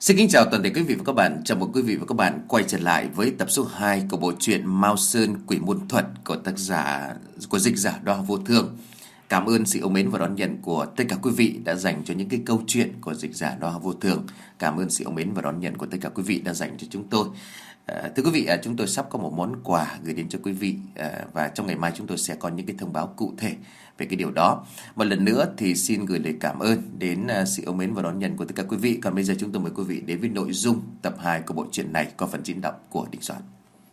Xin kính chào toàn thể quý vị và các bạn. Chào mừng quý vị và các bạn quay trở lại với tập số 2 của bộ truyện Mao Sơn Quỷ Môn Thuật của dịch giả Đoa Vô Thương. Cảm ơn sự yêu mến và đón nhận của tất cả quý vị đã dành cho những cái câu chuyện của dịch giả Đoa Vô Thương. Cảm ơn sự yêu mến và đón nhận của tất cả quý vị đã dành cho chúng tôi. Thưa quý vị, chúng tôi sắp có một món quà gửi đến cho quý vị, và trong ngày mai chúng tôi sẽ có những cái thông báo cụ thể về cái điều đó. Một lần nữa thì xin gửi lời cảm ơn đến sự yêu mến và đón nhận của tất cả quý vị. Còn bây giờ chúng tôi mời quý vị đến với nội dung tập 2 của bộ truyện này qua phần diễn đọc của Đình Soạn.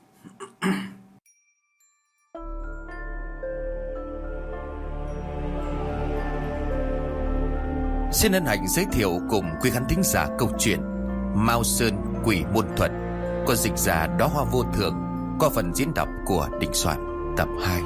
Xin hân hạnh giới thiệu cùng quý khán thính giả câu chuyện Mao Sơn Quỷ Môn Thuật của dịch giả Đóa Hoa Vô Thường qua phần diễn đọc của Đình Soạn tập 2.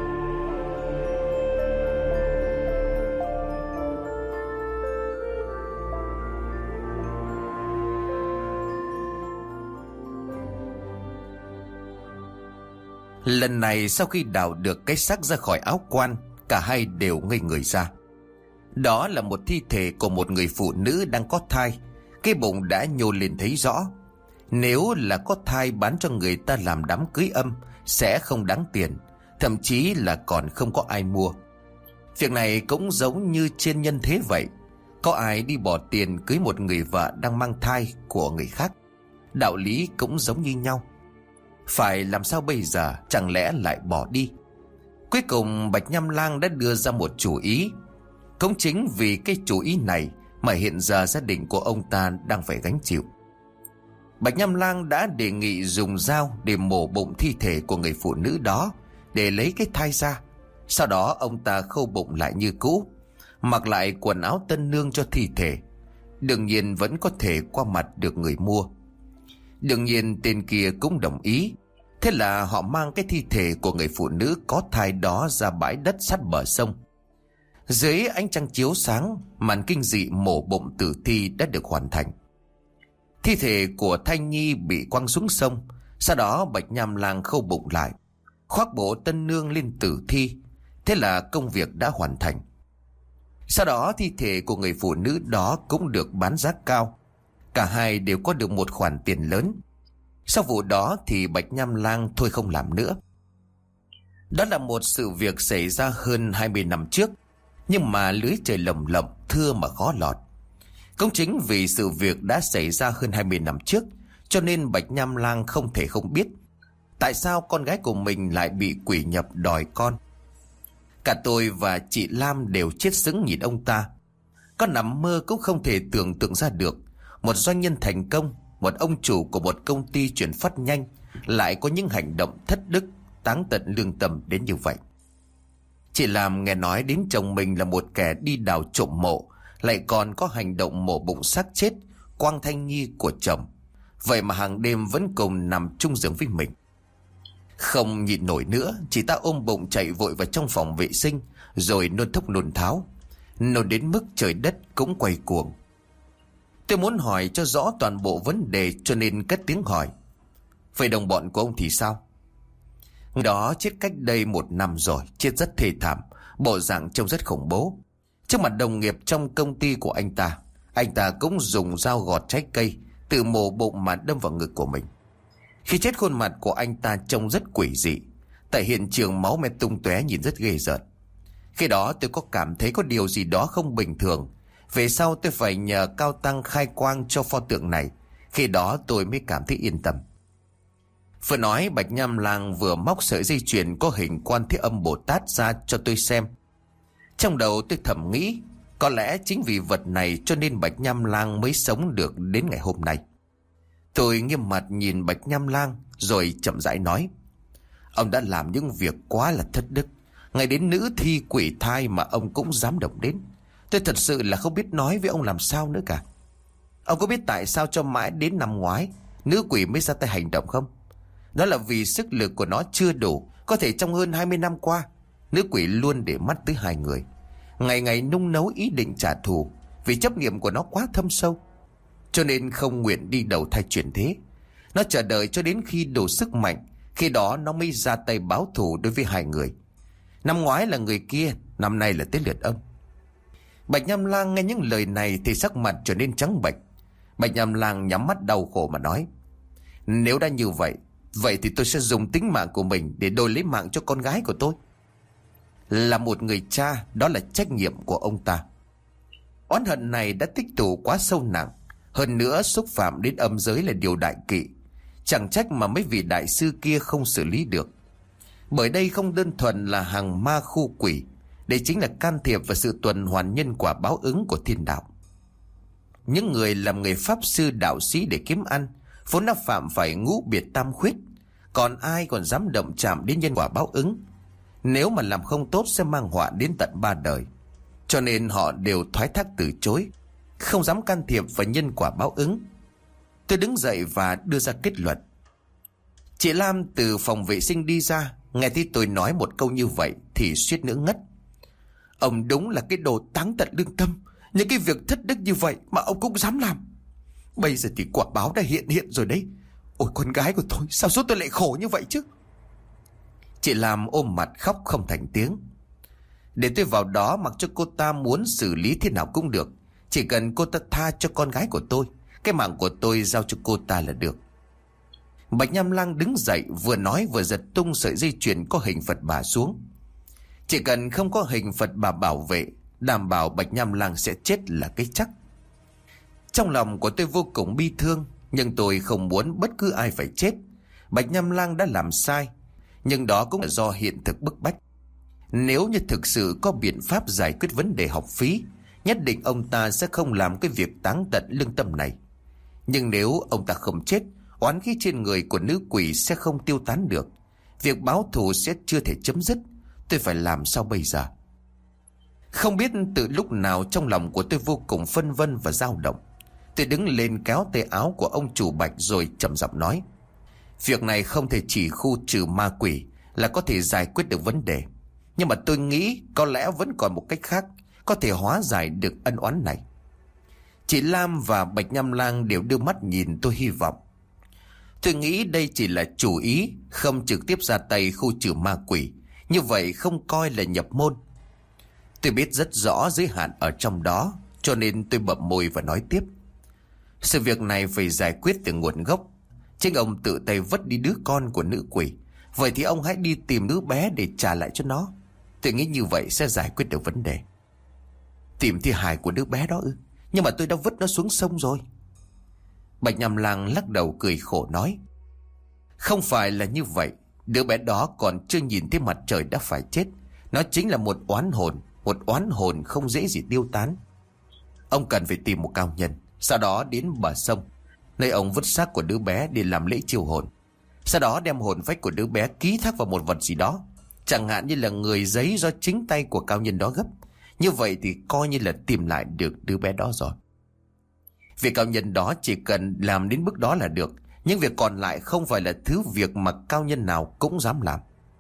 Lần này sau khi đào được cái xác ra khỏi áo quan, cả hai đều ngây người ra. Đó là một thi thể của một người phụ nữ đang có thai. Cái bụng đã nhô lên thấy rõ. Nếu là có thai bán cho người ta làm đám cưới âm sẽ không đáng tiền, thậm chí là còn không có ai mua. Việc này cũng giống như trên nhân thế vậy. Có ai đi bỏ tiền cưới một người vợ đang mang thai của người khác? Đạo lý cũng giống như nhau. Phải làm sao bây giờ, chẳng lẽ lại bỏ đi? Cuối cùng Bạch Nham Lang đã đưa ra một chủ ý. Cũng chính vì cái chủ ý này mà hiện giờ gia đình của ông ta đang phải gánh chịu. Bạch Nham Lang đã đề nghị dùng dao để mổ bụng thi thể của người phụ nữ đó để lấy cái thai ra. Sau đó ông ta khâu bụng lại như cũ, mặc lại quần áo tân nương cho thi thể. Đương nhiên vẫn có thể qua mặt được người mua. Đương nhiên tên kia cũng đồng ý. Thế là họ mang cái thi thể của người phụ nữ có thai đó ra bãi đất sát bờ sông. Dưới ánh trăng chiếu sáng, màn kinh dị mổ bụng tử thi đã được hoàn thành. Thi thể của thai nhi bị quăng xuống sông. Sau đó Bạch Nham Lang khâu bụng lại, khoác bộ tân nương lên tử thi. Thế là công việc đã hoàn thành. Sau đó thi thể của người phụ nữ đó cũng được bán giá cao. Cả hai đều có được một khoản tiền lớn. Sau vụ đó thì Bạch Nham Lang thôi không làm nữa. Đó là một sự việc xảy ra hơn 20 năm trước, nhưng mà lưới trời lồng lộng, thưa mà khó lọt. Cũng chính vì sự việc đã xảy ra hơn 20 năm trước, cho nên Bạch Nham Lang không thể không biết tại sao con gái của mình lại bị quỷ nhập đòi con. Cả tôi và chị Lam đều chết sững nhìn ông ta. Có nằm mơ cũng không thể tưởng tượng ra được một doanh nhân thành công, một ông chủ của một công ty chuyển phát nhanh lại có những hành động thất đức, táng tận lương tâm đến như vậy. Chị Lam nghe nói đến chồng mình là một kẻ đi đào trộm mộ, lại còn có hành động mổ bụng xác chết, quang thai nhi của chồng. Vậy mà hàng đêm vẫn cùng nằm chung giường với mình. Không nhịn nổi nữa, chị ta ôm bụng chạy vội vào trong phòng vệ sinh, rồi nôn thốc nôn tháo, nôn đến mức trời đất cũng quay cuồng. Tôi muốn hỏi cho rõ toàn bộ vấn đề, cho nên cất tiếng hỏi: vậy đồng bọn của ông thì sao? Người đó chết cách đây 1 năm rồi, chết rất thê thảm, bộ dạng trông rất khủng bố. Trước mặt đồng nghiệp trong công ty của anh ta cũng dùng dao gọt trái cây, tự mổ bụng mà đâm vào ngực của mình. Khi chết khuôn mặt của anh ta trông rất quỷ dị. Tại hiện trường máu me tung tóe, nhìn rất ghê rợn. Khi đó tôi có cảm thấy có điều gì đó không bình thường. Về sau tôi phải nhờ Cao Tăng khai quang cho pho tượng này. Khi đó tôi mới cảm thấy yên tâm. Vừa nói, Bạch Nham Lang vừa móc sợi dây chuyền có hình Quan Thế Âm Bồ Tát ra cho tôi xem. Trong đầu tôi thầm nghĩ, có lẽ chính vì vật này cho nên Bạch Nham Lang mới sống được đến ngày hôm nay. Tôi nghiêm mặt nhìn Bạch Nham Lang rồi chậm rãi nói: ông đã làm những việc quá là thất đức. Ngay đến nữ thi quỷ thai mà ông cũng dám động đến. Tôi thật sự là không biết nói với ông làm sao nữa cả. Ông có biết tại sao cho mãi đến năm ngoái nữ quỷ mới ra tay hành động không? Đó là vì sức lực của nó chưa đủ. Có thể trong hơn 20 năm qua, nữ quỷ luôn để mắt tới 2 người, ngày ngày nung nấu ý định trả thù. Vì chấp niệm của nó quá thâm sâu, cho nên không nguyện đi đầu thai chuyển thế. Nó chờ đợi cho đến khi đủ sức mạnh, khi đó nó mới ra tay báo thù đối với 2 người. Năm ngoái là người kia, năm nay là tới lượt ông. Bạch Nham Lang nghe những lời này thì sắc mặt trở nên trắng bệch. Bạch Nham Lang nhắm mắt đau khổ mà nói: Nếu đã như vậy, vậy thì tôi sẽ dùng tính mạng của mình để đổi lấy mạng cho con gái của tôi. Là một người cha, đó là trách nhiệm của ông ta. Oán hận này đã tích tụ quá sâu nặng, hơn nữa xúc phạm đến âm giới là điều đại kỵ. Chẳng trách mà mấy vị đại sư kia không xử lý được. Bởi đây không đơn thuần là hàng ma khu quỷ, đây chính là can thiệp vào sự tuần hoàn nhân quả báo ứng của thiên đạo. Những người làm nghề pháp sư đạo sĩ để kiếm ăn vốn đã phạm phải ngũ biệt tam khuyết, còn ai còn dám động chạm đến nhân quả báo ứng. Nếu mà làm không tốt sẽ mang họa đến tận 3 đời. Cho nên họ đều thoái thác từ chối, không dám can thiệp vào nhân quả báo ứng. Tôi đứng dậy và đưa ra kết luận. Chị Lam từ phòng vệ sinh đi ra, nghe thấy tôi nói một câu như vậy thì suýt nữa ngất. Ông đúng là cái đồ táng tận lương tâm. Những cái việc thất đức như vậy mà ông cũng dám làm. Bây giờ thì quả báo đã hiện rồi đấy. Ôi con gái của tôi, sao số tôi lại khổ như vậy chứ? Chị Lam ôm mặt khóc không thành tiếng. Để tôi vào đó, mặc cho cô ta muốn xử lý thế nào cũng được. Chỉ cần cô ta tha cho con gái của tôi, cái mạng của tôi giao cho cô ta là được. Bạch Nham Lang đứng dậy, vừa nói vừa giật tung sợi dây chuyền có hình Phật bà xuống. Chỉ cần không có hình Phật bà bảo vệ, đảm bảo Bạch Nham Lang sẽ chết là cái chắc. Trong lòng của tôi vô cùng bi thương, nhưng tôi không muốn bất cứ ai phải chết. Bạch Nham Lang đã làm sai, nhưng đó cũng là do hiện thực bức bách. Nếu như thực sự có biện pháp giải quyết vấn đề học phí, nhất định ông ta sẽ không làm cái việc táng tận lương tâm này. Nhưng nếu ông ta không chết, oán khí trên người của nữ quỷ sẽ không tiêu tán được. Việc báo thù sẽ chưa thể chấm dứt. Tôi phải làm sao bây giờ? Không biết từ lúc nào trong lòng của tôi vô cùng phân vân và dao động. Tôi đứng lên kéo tay áo của ông chủ Bạch rồi trầm giọng nói: Việc này không thể chỉ khu trừ ma quỷ là có thể giải quyết được vấn đề. Nhưng mà tôi nghĩ có lẽ vẫn còn một cách khác có thể hóa giải được ân oán này. Chị Lam và Bạch Nham Lang đều đưa mắt nhìn tôi hy vọng. Tôi nghĩ đây chỉ là chủ ý, không trực tiếp ra tay khu trừ ma quỷ. Như vậy không coi là nhập môn. Tôi biết rất rõ giới hạn ở trong đó, cho nên tôi bậm môi và nói tiếp: Sự việc này phải giải quyết từ nguồn gốc. Chính ông tự tay vứt đi đứa con của nữ quỷ, vậy thì ông hãy đi tìm đứa bé để trả lại cho nó. Tôi nghĩ như vậy sẽ giải quyết được vấn đề. Tìm thi hài của đứa bé đó ư? Nhưng mà tôi đã vứt nó xuống sông rồi. Bạch Nham Lang lắc đầu cười khổ nói: Không phải là như vậy. Đứa bé đó còn chưa nhìn thấy mặt trời đã phải chết. Nó chính là một oán hồn. Một oán hồn không dễ gì tiêu tán. Ông cần phải tìm một cao nhân, sau đó đến bờ sông, nơi ông vứt xác của đứa bé để làm lễ chiêu hồn. Sau đó đem hồn phách của đứa bé ký thác vào một vật gì đó, chẳng hạn như là người giấy do chính tay của cao nhân đó gấp. Như vậy thì coi như là tìm lại được đứa bé đó rồi. Việc cao nhân đó chỉ cần làm đến bước đó là được. Nhưng việc còn lại không phải là thứ việc mà cao nhân nào cũng dám làm.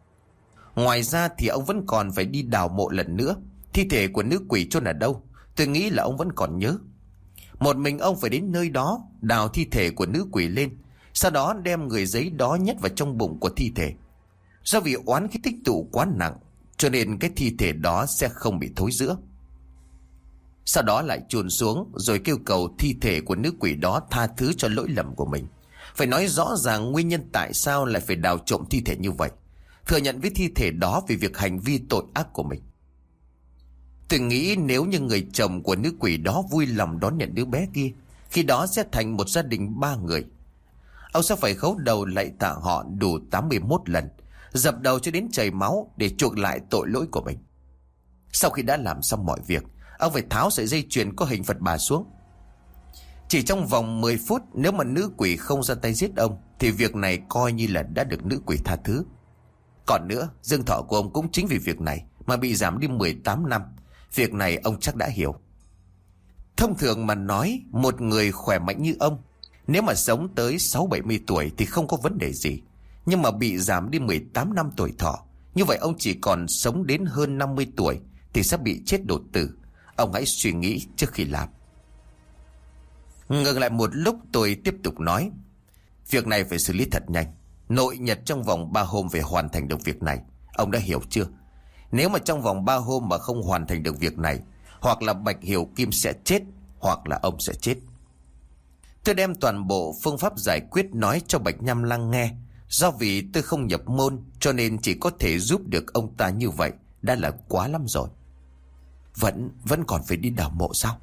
Ngoài ra thì ông vẫn còn phải đi đào mộ lần nữa. Thi thể của nữ quỷ chôn ở đâu, tôi nghĩ là ông vẫn còn nhớ. Một mình ông phải đến nơi đó, đào thi thể của nữ quỷ lên, sau đó đem người giấy đó nhét vào trong bụng của thi thể. Do vì oán khí tích tụ quá nặng, cho nên cái thi thể đó sẽ không bị thối rữa. Sau đó lại chôn xuống, rồi kêu cầu thi thể của nữ quỷ đó tha thứ cho lỗi lầm của mình. Phải nói rõ ràng nguyên nhân tại sao lại phải đào trộm thi thể như vậy, thừa nhận với thi thể đó về việc hành vi tội ác của mình. Tôi nghĩ nếu như người chồng của nữ quỷ đó vui lòng đón nhận đứa bé kia, khi đó sẽ thành một gia đình 3 người. Ông sẽ phải khấu đầu lạy tạ họ đủ 81 lần, dập đầu cho đến chảy máu để chuộc lại tội lỗi của mình. Sau khi đã làm xong mọi việc, ông phải tháo sợi dây chuyền có hình Phật bà xuống. Chỉ trong vòng 10 phút, nếu mà nữ quỷ không ra tay giết ông thì việc này coi như là đã được nữ quỷ tha thứ. Còn nữa, dương thọ của ông cũng chính vì việc này mà bị giảm đi 18 năm. Việc này ông chắc đã hiểu. Thông thường mà nói, một người khỏe mạnh như ông, nếu mà sống tới 60-70 tuổi thì không có vấn đề gì. Nhưng mà bị giảm đi 18 năm tuổi thọ, như vậy ông chỉ còn sống đến hơn 50 tuổi thì sẽ bị chết đột tử. Ông hãy suy nghĩ trước khi làm. Ngừng lại một lúc, tôi tiếp tục nói: Việc này phải xử lý thật nhanh. Nội nhật trong vòng 3 hôm phải hoàn thành được việc này. Ông đã hiểu chưa? Nếu mà trong vòng 3 hôm mà không hoàn thành được việc này, hoặc là Bạch Hiểu Kim sẽ chết, hoặc là ông sẽ chết. Tôi đem toàn bộ phương pháp giải quyết nói cho Bạch Nham Lang nghe. Do vì tôi không nhập môn cho nên chỉ có thể giúp được ông ta như vậy đã là quá lắm rồi. Vẫn còn phải đi đào mộ sao?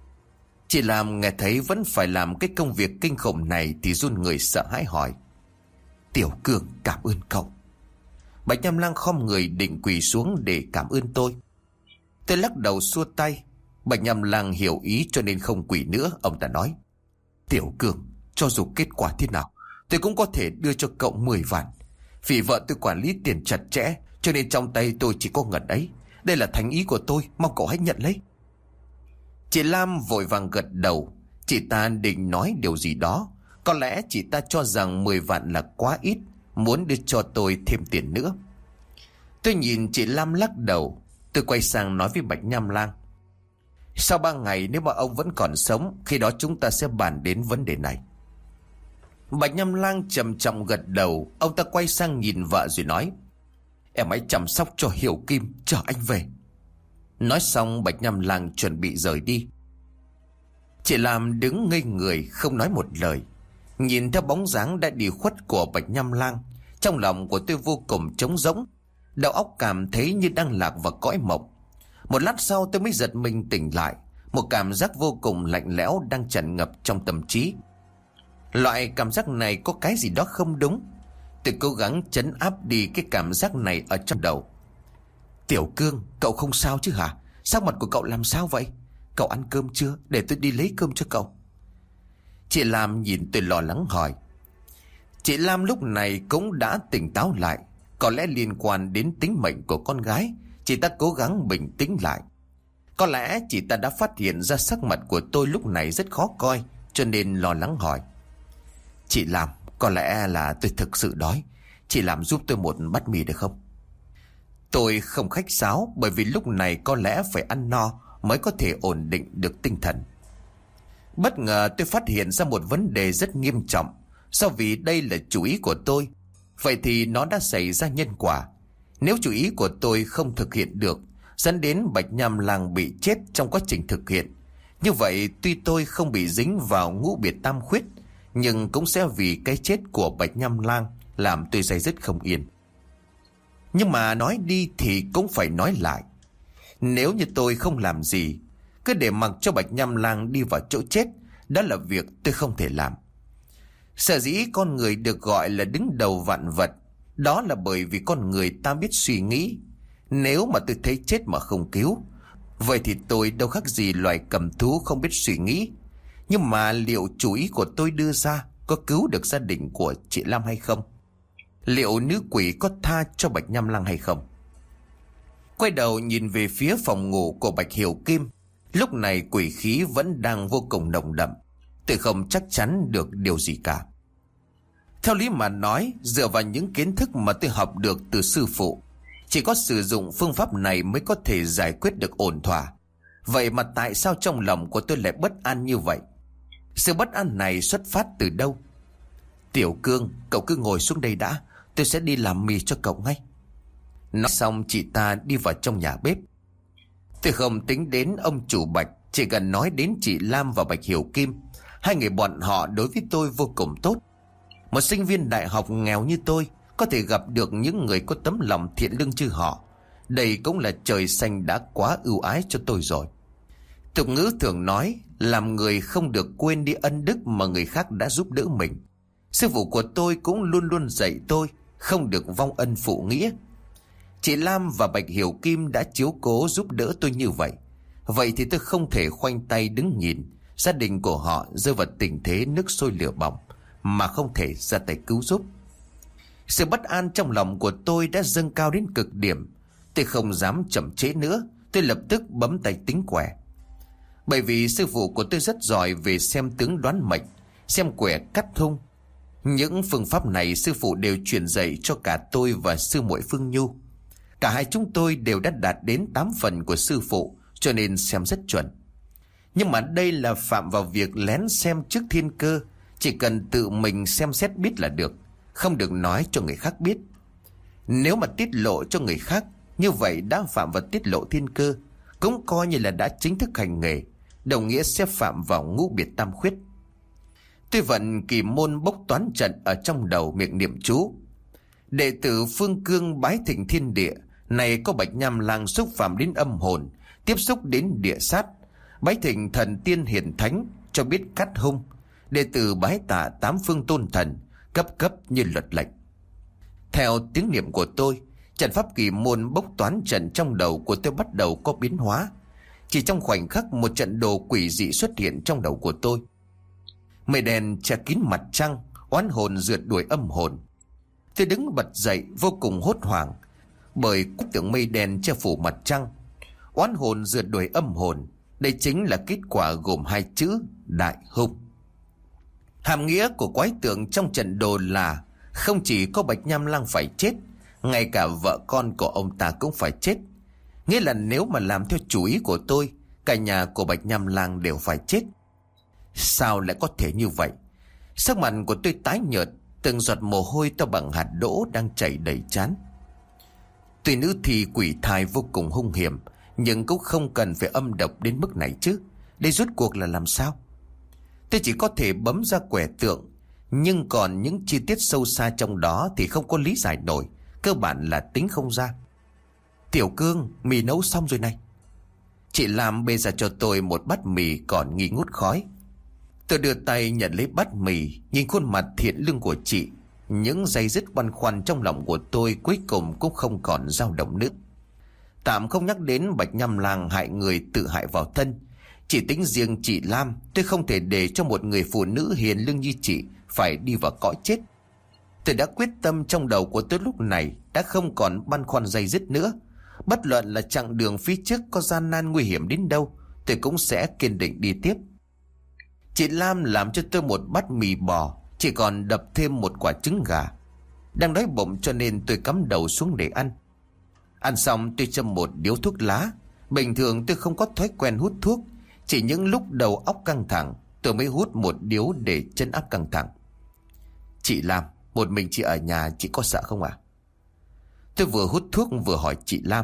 Chị Lam nghe thấy vẫn phải làm cái công việc kinh khủng này thì run người sợ hãi hỏi. Tiểu Cương cảm ơn cậu. Bạch Nham Lang khom người định quỳ xuống để cảm ơn tôi. Tôi lắc đầu xua tay. Bạch Nham Lang hiểu ý cho nên không quỳ nữa. Ông ta nói, Tiểu Cương, cho dù kết quả thế nào tôi cũng có thể đưa cho cậu 10 vạn. Vì vợ tôi quản lý tiền chặt chẽ cho nên trong tay tôi chỉ có ngần ấy. Đây là thành ý của tôi, mong cậu hãy nhận lấy. Chị Lam vội vàng gật đầu. Chị ta định nói điều gì đó. Có lẽ chị ta cho rằng 10 vạn là quá ít, muốn đưa cho tôi thêm tiền nữa. Tôi nhìn chị Lam lắc đầu. Tôi quay sang nói với Bạch Nham Lang, sau 3 ngày nếu mà ông vẫn còn sống, khi đó chúng ta sẽ bàn đến vấn đề này. Bạch Nham Lang trầm trọng gật đầu. Ông ta quay sang nhìn vợ rồi nói, em hãy chăm sóc cho Hiểu Kim, chờ anh về. Nói xong Bạch Nham Lang chuẩn bị rời đi. Chị Lam đứng ngây người không nói một lời. Nhìn theo bóng dáng đã đi khuất của Bạch Nham Lang, trong lòng của tôi vô cùng trống rỗng. Đầu óc cảm thấy như đang lạc vào cõi mộng. Một lát sau tôi mới giật mình tỉnh lại. Một cảm giác vô cùng lạnh lẽo đang tràn ngập trong tâm trí. Loại cảm giác này có cái gì đó không đúng. Tôi cố gắng trấn áp đi cái cảm giác này ở trong đầu. Tiểu Cương, cậu không sao chứ hả? Sắc mặt của cậu làm sao vậy? Cậu ăn cơm chưa? Để tôi đi lấy cơm cho cậu. Chị Lam nhìn tôi lo lắng hỏi. Chị Lam lúc này cũng đã tỉnh táo lại. Có lẽ liên quan đến tính mệnh của con gái, chị ta cố gắng bình tĩnh lại. Có lẽ chị ta đã phát hiện ra sắc mặt của tôi lúc này rất khó coi, cho nên lo lắng hỏi. Chị Lam, có lẽ là tôi thực sự đói. Chị làm giúp tôi một bát mì được không? Tôi không khách sáo, bởi vì lúc này có lẽ phải ăn no mới có thể ổn định được tinh thần. Bất ngờ tôi phát hiện ra một vấn đề rất nghiêm trọng. Do vì đây là chủ ý của tôi, vậy thì nó đã xảy ra nhân quả. Nếu chủ ý của tôi không thực hiện được, dẫn đến Bạch Nham Lang bị chết trong quá trình thực hiện, như vậy tuy tôi không bị dính vào ngũ biệt tam khuyết, nhưng cũng sẽ vì cái chết của Bạch Nham Lang làm tôi day dứt không yên. Nhưng mà nói đi thì cũng phải nói lại. Nếu như tôi không làm gì, cứ để mặc cho Bạch Nham Lang đi vào chỗ chết, đó là việc tôi không thể làm. Sở dĩ con người được gọi là đứng đầu vạn vật, đó là bởi vì con người ta biết suy nghĩ. Nếu mà tôi thấy chết mà không cứu, vậy thì tôi đâu khác gì loài cầm thú không biết suy nghĩ. Nhưng mà liệu chủ ý của tôi đưa ra có cứu được gia đình của chị Lam hay không? Liệu nữ quỷ có tha cho Bạch Nham Lang hay không? Quay đầu nhìn về phía phòng ngủ của Bạch Hiểu Kim. Lúc này quỷ khí vẫn đang vô cùng nồng đậm. Tôi không chắc chắn được điều gì cả. Theo lý mà nói, dựa vào những kiến thức mà tôi học được từ sư phụ, chỉ có sử dụng phương pháp này mới có thể giải quyết được ổn thỏa. Vậy mà tại sao trong lòng của tôi lại bất an như vậy? Sự bất an này xuất phát từ đâu? Tiểu Cương, cậu cứ ngồi xuống đây đã, tôi sẽ đi làm mì cho cậu ngay. Nói xong chị ta đi vào trong nhà bếp. Tôi không tính đến ông chủ Bạch, chỉ cần nói đến chị Lam và Bạch Hiểu Kim. Hai người bọn họ đối với tôi vô cùng tốt. Một sinh viên đại học nghèo như tôi có thể gặp được những người có tấm lòng thiện lương như họ, đây cũng là trời xanh đã quá ưu ái cho tôi rồi. Tục ngữ thường nói, làm người không được quên đi ân đức mà người khác đã giúp đỡ mình. Sư phụ của tôi cũng luôn luôn dạy tôi không được vong ân phụ nghĩa. Chị Lam và Bạch Hiểu Kim đã chiếu cố giúp đỡ tôi như vậy. Vậy thì tôi không thể khoanh tay đứng nhìn gia đình của họ rơi vào tình thế nước sôi lửa bỏng mà không thể ra tay cứu giúp. Sự bất an trong lòng của tôi đã dâng cao đến cực điểm. Tôi không dám chậm trễ nữa. Tôi lập tức bấm tay tính quẻ. Bởi vì sư phụ của tôi rất giỏi về xem tướng đoán mệnh, xem quẻ cắt hung. Những phương pháp này sư phụ đều truyền dạy cho cả tôi và sư muội Phương Nhu. Cả hai chúng tôi đều đã đạt đến 8 phần của sư phụ, cho nên xem rất chuẩn. Nhưng mà đây là phạm vào việc lén xem trước thiên cơ. Chỉ cần tự mình xem xét biết là được, không được nói cho người khác biết. Nếu mà tiết lộ cho người khác, như vậy đã phạm vào tiết lộ thiên cơ, cũng coi như là đã chính thức hành nghề, đồng nghĩa sẽ phạm vào ngũ biệt tam khuyết. Tôi vận kỳ môn bốc toán trận ở trong đầu, miệng niệm chú. Đệ tử Phương Cương bái thỉnh thiên địa, này có bạch nham lang xúc phạm đến âm hồn, tiếp xúc đến địa sát, bái thỉnh thần tiên hiển thánh cho biết cắt hung. Đệ tử bái tạ tám phương tôn thần, cấp như luật lệnh. Theo tiếng niệm của tôi, trận pháp kỳ môn bốc toán trận trong đầu của tôi bắt đầu có biến hóa. Chỉ trong khoảnh khắc, một trận đồ quỷ dị xuất hiện trong đầu của tôi. Mây đen che kín mặt trăng, oán hồn rượt đuổi âm hồn. Tôi đứng bật dậy vô cùng hốt hoảng, bởi bức tượng mây đen che phủ mặt trăng, oán hồn rượt đuổi âm hồn. Đây chính là kết quả gồm hai chữ đại hung. Hàm nghĩa của quái tượng trong trận đồ là không chỉ có bạch nham lang phải chết, ngay cả vợ con của ông ta cũng phải chết. Nghĩa là nếu mà làm theo chủ ý của tôi, cả nhà của bạch nham lang đều phải chết. Sao lại có thể như vậy? Sắc mặt của tôi tái nhợt, từng giọt mồ hôi to bằng hạt đỗ đang chảy đầy trán. Tuy nữ thì quỷ thai vô cùng hung hiểm, nhưng cũng không cần phải âm độc đến mức này chứ. Đây rốt cuộc là làm sao? Tôi chỉ có thể bấm ra quẻ tượng, nhưng còn những chi tiết sâu xa trong đó thì không có lý giải nổi, cơ bản là tính không ra. Tiểu Cương, mì nấu xong rồi này. Chị làm bê ra cho tôi một bát mì còn nghi ngút khói. Tôi đưa tay nhận lấy bát mì, nhìn khuôn mặt thiện lương của chị. Những day dứt băn khoăn trong lòng của tôi cuối cùng cũng không còn dao động nữa. Tạm không nhắc đến bạch nham lang hại người tự hại vào thân, chỉ tính riêng chị Lam, tôi không thể để cho một người phụ nữ hiền lương như chị phải đi vào cõi chết. Tôi đã quyết tâm trong đầu của tôi lúc này đã không còn băn khoăn day dứt nữa. Bất luận là chặng đường phía trước có gian nan nguy hiểm đến đâu, tôi cũng sẽ kiên định đi tiếp. Chị Lam làm cho tôi một bát mì bò, chỉ còn đập thêm một quả trứng gà. Đang đói bụng cho nên tôi cắm đầu xuống để ăn. Ăn xong tôi châm một điếu thuốc lá. Bình thường tôi không có thói quen hút thuốc, chỉ những lúc đầu óc căng thẳng tôi mới hút một điếu để trấn áp căng thẳng. Chị Lam, một mình chị ở nhà, chị có sợ không ạ? Tôi vừa hút thuốc vừa hỏi chị Lam.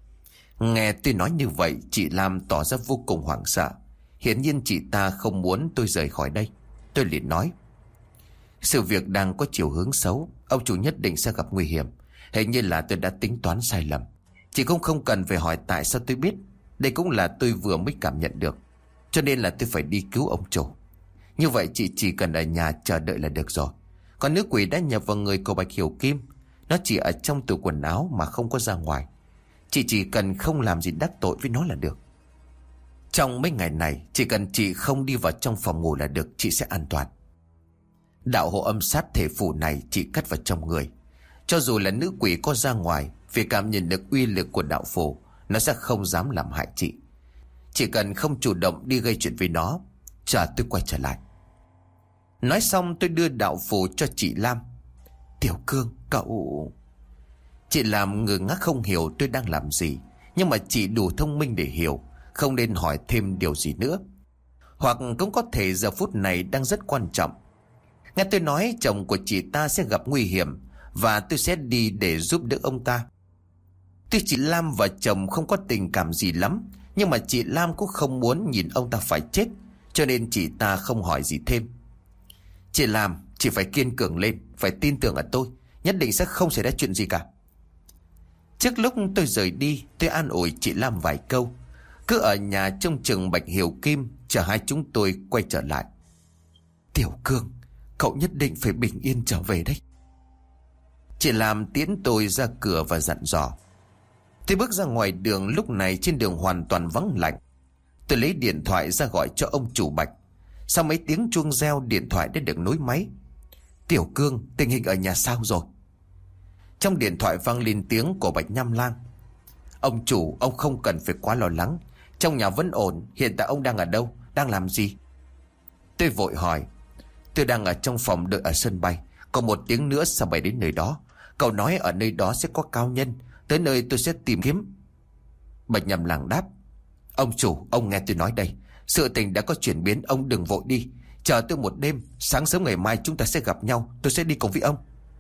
Nghe tôi nói như vậy, chị Lam tỏ ra vô cùng hoảng sợ. Hiển nhiên chị ta không muốn tôi rời khỏi đây. Tôi liền nói, sự việc đang có chiều hướng xấu, ông chủ nhất định sẽ gặp nguy hiểm. Hình như là tôi đã tính toán sai lầm. Chị cũng không cần phải hỏi tại sao tôi biết. Đây cũng là tôi vừa mới cảm nhận được, cho nên là tôi phải đi cứu ông chủ. Như vậy chị chỉ cần ở nhà chờ đợi là được rồi. Còn nữ quỷ đã nhập vào người của Bạch Hiểu Kim, nó chỉ ở trong tủ quần áo mà không có ra ngoài. Chị chỉ cần không làm gì đắc tội với nó là được. Trong mấy ngày này, chỉ cần chị không đi vào trong phòng ngủ là được, chị sẽ an toàn. Đạo hộ âm sát thể phù này chị cất vào trong người. Cho dù là nữ quỷ có ra ngoài, vì cảm nhận được uy lực của đạo phù, nó sẽ không dám làm hại chị. Chỉ cần không chủ động đi gây chuyện với nó, chờ tôi quay trở lại. Nói xong tôi đưa đạo phù cho chị Lam. Tiểu Cương, cậu... Chị Lam ngơ ngác không hiểu tôi đang làm gì, nhưng mà chị đủ thông minh để hiểu không nên hỏi thêm điều gì nữa. Hoặc cũng có thể giờ phút này đang rất quan trọng. Nghe tôi nói chồng của chị ta sẽ gặp nguy hiểm, và tôi sẽ đi để giúp đỡ ông ta. Tuy chị Lam và chồng không có tình cảm gì lắm, nhưng mà chị Lam cũng không muốn nhìn ông ta phải chết, cho nên chị ta không hỏi gì thêm. Chị Lam, chị phải kiên cường lên, phải tin tưởng ở tôi, nhất định sẽ không xảy ra chuyện gì cả. Trước lúc tôi rời đi, tôi an ủi chị Lam vài câu, cứ ở nhà trông chừng Bạch Hiểu Kim, chờ hai chúng tôi quay trở lại. Tiểu Cương, cậu nhất định phải bình yên trở về đấy. Chị Lam tiễn tôi ra cửa và dặn dò. Tôi bước ra ngoài đường, lúc này trên đường hoàn toàn vắng lạnh. Tôi lấy điện thoại ra gọi cho ông chủ Bạch. Sau mấy tiếng chuông reo, điện thoại đã được nối máy. Tiểu Cương, tình hình ở nhà sao rồi? Trong điện thoại vang lên tiếng của Bạch Nham Lang. Ông chủ, ông không cần phải quá lo lắng, trong nhà vẫn ổn. Hiện tại ông đang ở đâu, đang làm gì? Tôi vội hỏi. Tôi đang ở trong phòng đợi ở sân bay, còn 1 tiếng nữa sẽ bay đến nơi đó. Cậu nói ở nơi đó sẽ có cao nhân, tới nơi tôi sẽ tìm kiếm. Bạch Nham Lang đáp. Ông chủ, ông nghe tôi nói đây, sự tình đã có chuyển biến, ông đừng vội đi. Chờ tôi 1 đêm, sáng sớm ngày mai chúng ta sẽ gặp nhau, tôi sẽ đi cùng với ông.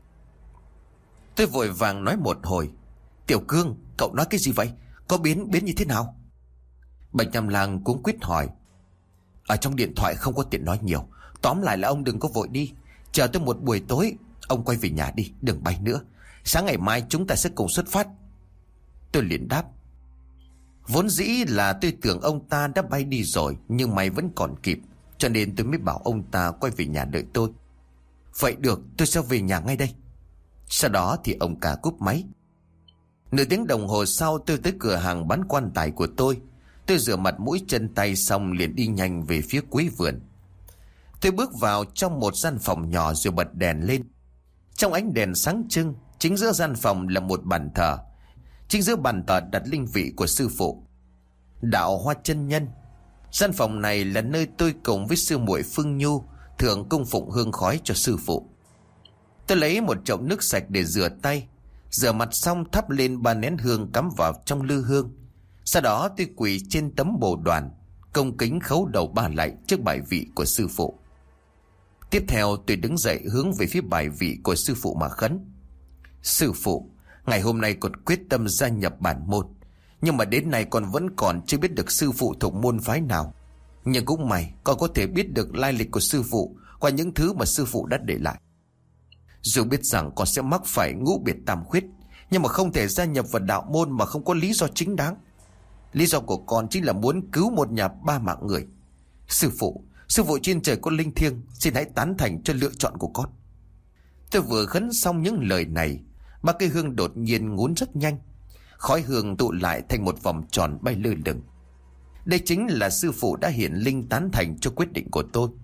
Tôi vội vàng nói một hồi. Tiểu Cương, cậu nói cái gì vậy? Có biến như thế nào? Bạch Nham Lang cuống quýt hỏi. Ở trong điện thoại không có tiện nói nhiều, Tóm lại là ông đừng có vội đi, chờ tới một buổi tối ông quay về nhà đi, đừng bay nữa. Sáng ngày mai chúng ta sẽ cùng xuất phát. Tôi liền đáp. Vốn dĩ là tôi tưởng ông ta đã bay đi rồi, nhưng may vẫn còn kịp, cho nên tôi mới bảo ông ta quay về nhà đợi tôi. Vậy được, tôi sẽ về nhà ngay đây. Sau đó thì ông cả cúp máy. Nửa tiếng đồng hồ sau tôi tới cửa hàng bán quan tài của tôi. Tôi rửa mặt mũi chân tay xong liền đi nhanh về phía cuối vườn. Tôi bước vào trong một gian phòng nhỏ rồi bật đèn lên. Trong ánh đèn sáng trưng, chính giữa gian phòng là một bàn thờ. Chính giữa bàn thờ đặt linh vị của sư phụ Đạo Hoa Chân Nhân. Gian phòng này là nơi tôi cùng với sư muội Phương Nhu thường cung phụng hương khói cho sư phụ. Tôi lấy một chậu nước sạch để rửa tay, rửa mặt xong thắp lên 3 nén hương cắm vào trong lư hương. Sau đó tôi quỳ trên tấm bồ đoàn, cung kính khấu đầu 3 lạy trước bài vị của sư phụ. Tiếp theo tôi đứng dậy hướng về phía bài vị của sư phụ mà khấn. Sư phụ, ngày hôm nay con quyết tâm gia nhập bản môn, nhưng mà đến nay con vẫn còn chưa biết được sư phụ thuộc môn phái nào. Nhưng cũng may con có thể biết được lai lịch của sư phụ qua những thứ mà sư phụ đã để lại. Dù biết rằng con sẽ mắc phải ngũ biệt tam khuyết, nhưng mà không thể gia nhập vào đạo môn mà không có lý do chính đáng. Lý do của con chính là muốn cứu một nhà 3 mạng người. Sư phụ trên trời có linh thiêng, xin hãy tán thành cho lựa chọn của con. Tôi vừa khấn xong những lời này, 3 cây hương đột nhiên ngún rất nhanh. Khói hương tụ lại thành một vòng tròn bay lơ lửng. Đây chính là sư phụ đã hiển linh tán thành cho quyết định của tôi.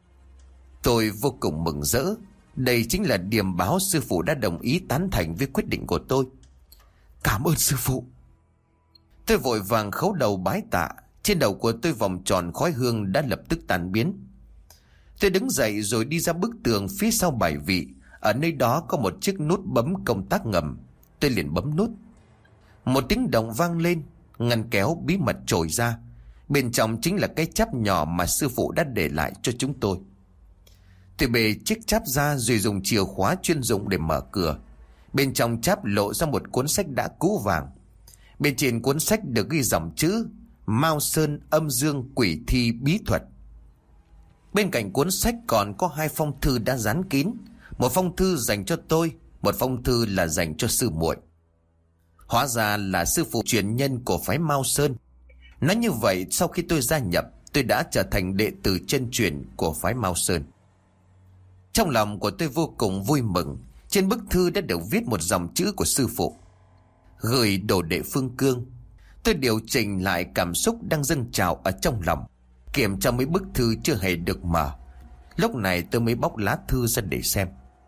Tôi vô cùng mừng rỡ. Đây chính là điềm báo sư phụ đã đồng ý tán thành với quyết định của tôi. Cảm ơn sư phụ. Tôi vội vàng khấu đầu bái tạ. Trên đầu của tôi vòng tròn khói hương đã lập tức tan biến. Tôi đứng dậy rồi đi ra bức tường phía sau bài vị. Ở nơi đó có một chiếc nút bấm công tắc ngầm. Tôi liền bấm nút. Một tiếng động vang lên, ngăn kéo bí mật trồi ra. Bên trong chính là cái cháp nhỏ mà sư phụ đã để lại cho chúng tôi. Tôi bê chiếc cháp ra rồi dùng chìa khóa chuyên dụng để mở cửa. Bên trong cháp lộ ra một cuốn sách đã cũ vàng. Bên trên cuốn sách được ghi dòng chữ Mao Sơn Âm Dương Quỷ Thi Bí Thuật. Bên cạnh cuốn sách còn có 2 phong thư đã dán kín. Một phong thư dành cho tôi, một phong thư là dành cho sư muội. Hóa ra là sư phụ truyền nhân của phái Mao Sơn. Nói như vậy, sau khi tôi gia nhập, tôi đã trở thành đệ tử chân truyền của phái Mao Sơn. Trong lòng của tôi vô cùng vui mừng. Trên bức thư đã được viết một dòng chữ của sư phụ: gửi đồ đệ Phương Cương. Tôi điều chỉnh lại cảm xúc đang dâng trào ở trong lòng, kiểm tra mấy bức thư chưa hề được mở. Lúc này tôi mới bóc lá thư ra để xem.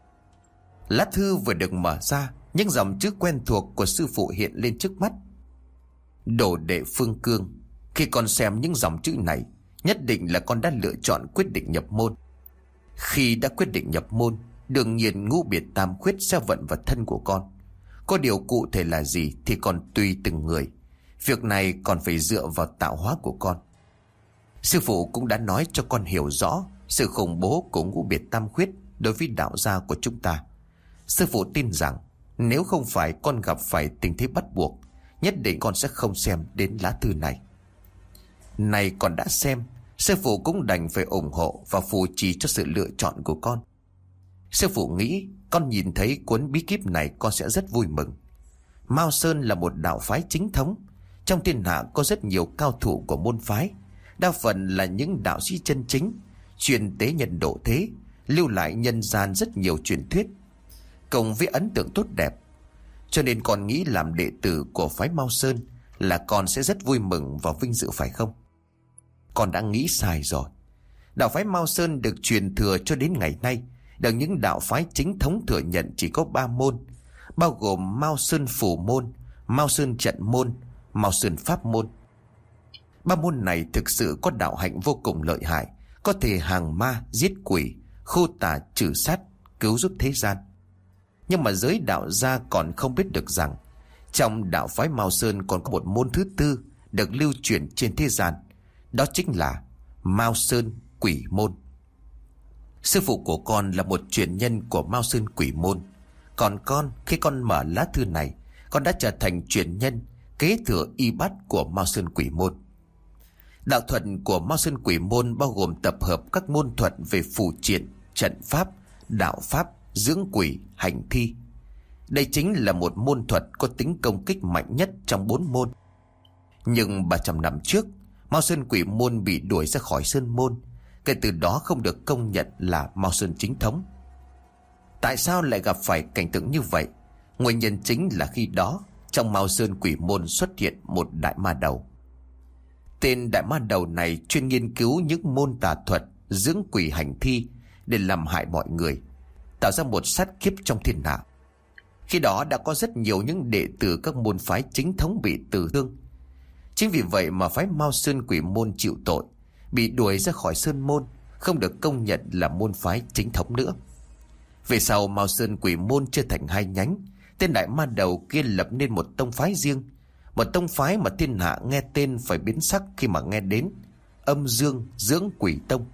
Lá thư vừa được mở ra, những dòng chữ quen thuộc của sư phụ hiện lên trước mắt. Đồ đệ Phương Cương, khi con xem những dòng chữ này, nhất định là con đã lựa chọn quyết định nhập môn. Khi đã quyết định nhập môn, đương nhiên ngũ biệt tam khuyết sẽ vận vào thân của con. Có điều cụ thể là gì thì còn tùy từng người. Việc này còn phải dựa vào tạo hóa của con. Sư phụ cũng đã nói cho con hiểu rõ sự khủng bố của ngũ biệt tam khuyết đối với đạo gia của chúng ta. Sư phụ tin rằng nếu không phải con gặp phải tình thế bắt buộc, nhất định con sẽ không xem đến lá thư này. Này con đã xem, sư phụ cũng đành phải ủng hộ và phù trì cho sự lựa chọn của con. Sư phụ nghĩ con nhìn thấy cuốn bí kíp này con sẽ rất vui mừng. Mao Sơn là một đạo phái chính thống. Trong thiên hạ có rất nhiều cao thủ của môn phái, đa phần là những đạo sĩ chân chính, truyền tế nhân độ thế, lưu lại nhân gian rất nhiều truyền thuyết, cộng với ấn tượng tốt đẹp. Cho nên con nghĩ làm đệ tử của phái Mao Sơn là con sẽ rất vui mừng và vinh dự, phải không? Con đã nghĩ sai rồi. Đạo phái Mao Sơn được truyền thừa cho đến ngày nay, được những đạo phái chính thống thừa nhận chỉ có 3 môn, bao gồm Mao Sơn Phủ Môn, Mao Sơn Trận Môn, Mao Sơn Pháp Môn. 3 môn này thực sự có đạo hạnh vô cùng lợi hại, có thể hàng ma, giết quỷ, khu tà trừ sát, cứu giúp thế gian. Nhưng mà giới đạo gia còn không biết được rằng trong đạo phái Mao Sơn còn có một môn thứ tư được lưu truyền trên thế gian. Đó chính là Mao Sơn Quỷ Môn. Sư phụ của con là một truyền nhân của Mao Sơn Quỷ Môn. Còn con, khi con mở lá thư này, con đã trở thành truyền nhân kế thừa y bát của Mao Sơn Quỷ Môn. Đạo thuật của Mao Sơn Quỷ Môn bao gồm tập hợp các môn thuật về phù triện, trận pháp, đạo pháp, dưỡng quỷ, hành thi. Đây chính là một môn thuật có tính công kích mạnh nhất trong 4 môn. Nhưng 300 năm trước, Mao Sơn Quỷ Môn bị đuổi ra khỏi Sơn Môn. Kể từ đó không được công nhận là Mao Sơn chính thống. Tại sao lại gặp phải cảnh tượng như vậy? Nguyên nhân chính là khi đó trong Mao Sơn Quỷ Môn xuất hiện một đại ma đầu. Tên đại ma đầu này chuyên nghiên cứu những môn tà thuật, dưỡng quỷ, hành thi để làm hại mọi người, tạo ra một sát kiếp trong thiên hạ. Khi đó đã có rất nhiều những đệ tử các môn phái chính thống bị tử thương. Chính vì vậy mà phái Mao Sơn Quỷ Môn chịu tội, bị đuổi ra khỏi Sơn Môn, không được công nhận là môn phái chính thống nữa. Về sau Mao Sơn Quỷ Môn chia thành 2 nhánh. Tên đại ma đầu kia lập nên một tông phái riêng, một tông phái mà thiên hạ nghe tên phải biến sắc khi mà nghe đến: Âm Dương Dưỡng Quỷ Tông.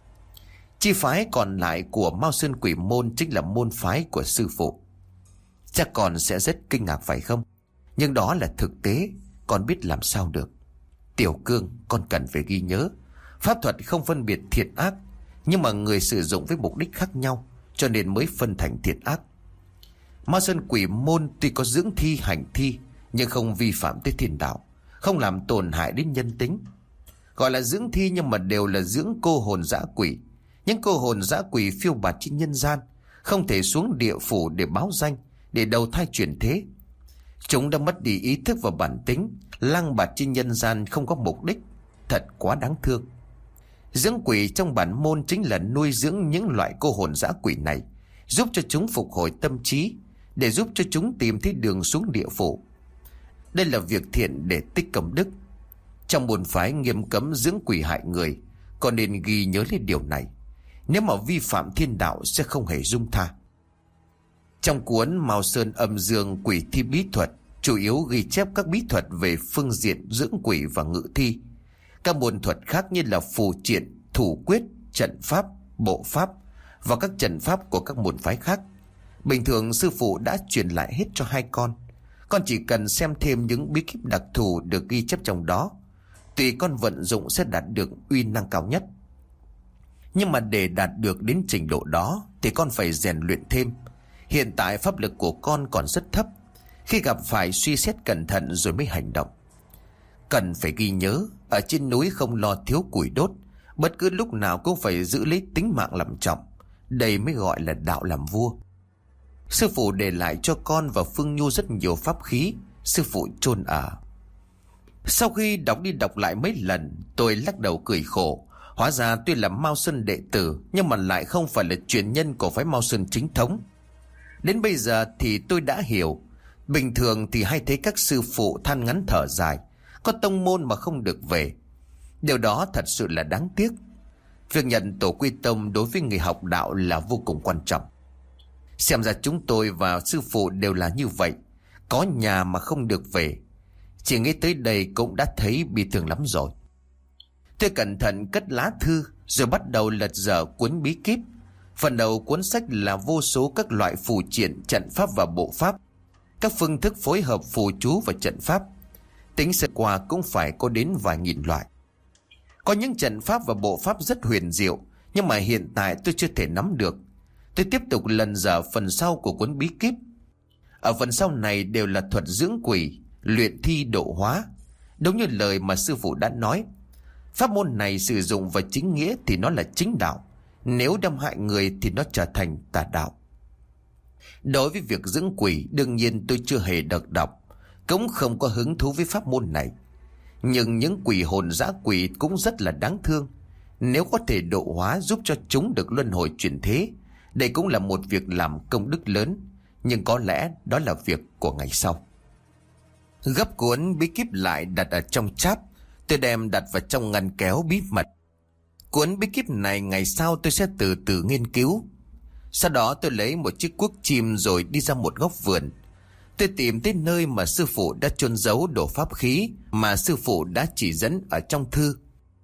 Chi phái còn lại của Mao Sơn Quỷ Môn chính là môn phái của sư phụ. Chắc con sẽ rất kinh ngạc phải không? Nhưng đó là thực tế, con biết làm sao được. Tiểu Cương, con cần phải ghi nhớ, pháp thuật không phân biệt thiện ác, nhưng mà người sử dụng với mục đích khác nhau, cho nên mới phân thành thiện ác. Mao Sơn Quỷ Môn tuy có dưỡng thi, hành thi, nhưng không vi phạm tới thiên đạo, không làm tổn hại đến nhân tính. Gọi là dưỡng thi nhưng mà đều là dưỡng cô hồn dã quỷ. Những cô hồn dã quỷ phiêu bạt trên nhân gian, không thể xuống địa phủ để báo danh, để đầu thai chuyển thế. Chúng đã mất đi ý thức và bản tính, lang bạt trên nhân gian không có mục đích, thật quá đáng thương. Dưỡng quỷ trong bản môn chính là nuôi dưỡng những loại cô hồn dã quỷ này, giúp cho chúng phục hồi tâm trí, để giúp cho chúng tìm thấy đường xuống địa phủ. Đây là việc thiện để tích công đức. Trong môn phái nghiêm cấm dưỡng quỷ hại người, còn nên ghi nhớ lên điều này. Nếu mà vi phạm thiên đạo sẽ không hề dung tha. Trong cuốn Mao Sơn Âm Dương Quỷ Thi Bí Thuật chủ yếu ghi chép các bí thuật về phương diện dưỡng quỷ và ngự thi. Các môn thuật khác như là phù triện, thủ quyết, trận pháp, bộ pháp và các trận pháp của các môn phái khác. Bình thường sư phụ đã truyền lại hết cho 2 con. Con chỉ cần xem thêm những bí kíp đặc thù được ghi chép trong đó. Tùy con vận dụng sẽ đạt được uy năng cao nhất. Nhưng mà để đạt được đến trình độ đó thì con phải rèn luyện thêm. Hiện tại pháp lực của con còn rất thấp. Khi gặp phải suy xét cẩn thận rồi mới hành động. Cần phải ghi nhớ, ở trên núi không lo thiếu củi đốt, bất cứ lúc nào cũng phải giữ lấy tính mạng làm trọng. Đây mới gọi là đạo làm vua. Sư phụ để lại cho con và Phương Nhu rất nhiều pháp khí, sư phụ chôn ở. Sau khi đọc đi đọc lại mấy lần, tôi lắc đầu cười khổ. Hóa ra tuy là Mao Sơn đệ tử, nhưng mà lại không phải là truyền nhân của phái Mao Sơn chính thống. Đến bây giờ thì tôi đã hiểu. Bình thường thì hay thấy các sư phụ than ngắn thở dài, có tông môn mà không được về. Điều đó thật sự là đáng tiếc. Việc nhận tổ quy tông đối với người học đạo là vô cùng quan trọng. Xem ra chúng tôi và sư phụ đều là như vậy, có nhà mà không được về. Chỉ nghĩ tới đây cũng đã thấy bi thương lắm rồi. Tôi cẩn thận cất lá thư, rồi bắt đầu lật dở cuốn bí kíp. Phần đầu cuốn sách là vô số các loại phù triện, trận pháp và bộ pháp, các phương thức phối hợp phù chú và trận pháp. Tính sơ qua cũng phải có đến vài nghìn loại. Có những trận pháp và bộ pháp rất huyền diệu, nhưng mà hiện tại tôi chưa thể nắm được. Tôi tiếp tục lần dở phần sau của cuốn bí kíp. Ở phần sau này đều là thuật dưỡng quỷ, luyện thi độ hóa. Đúng như lời mà sư phụ đã nói, pháp môn này sử dụng vào chính nghĩa thì nó là chính đạo, nếu đâm hại người thì nó trở thành tà đạo. Đối với việc dưỡng quỷ, đương nhiên tôi chưa hề được đọc, cũng không có hứng thú với pháp môn này. Nhưng những quỷ hồn dã quỷ cũng rất là đáng thương. Nếu có thể độ hóa giúp cho chúng được luân hồi chuyển thế, đây cũng là một việc làm công đức lớn. Nhưng có lẽ đó là việc của ngày sau. Gấp cuốn bí kíp lại đặt ở trong cháp, tôi đem đặt vào trong ngăn kéo bí mật. Cuốn bí kíp này ngày sau tôi sẽ từ từ nghiên cứu. Sau đó tôi lấy một chiếc cuốc chim rồi đi ra một góc vườn. Tôi tìm tới nơi mà sư phụ đã chôn giấu đồ pháp khí mà sư phụ đã chỉ dẫn ở trong thư.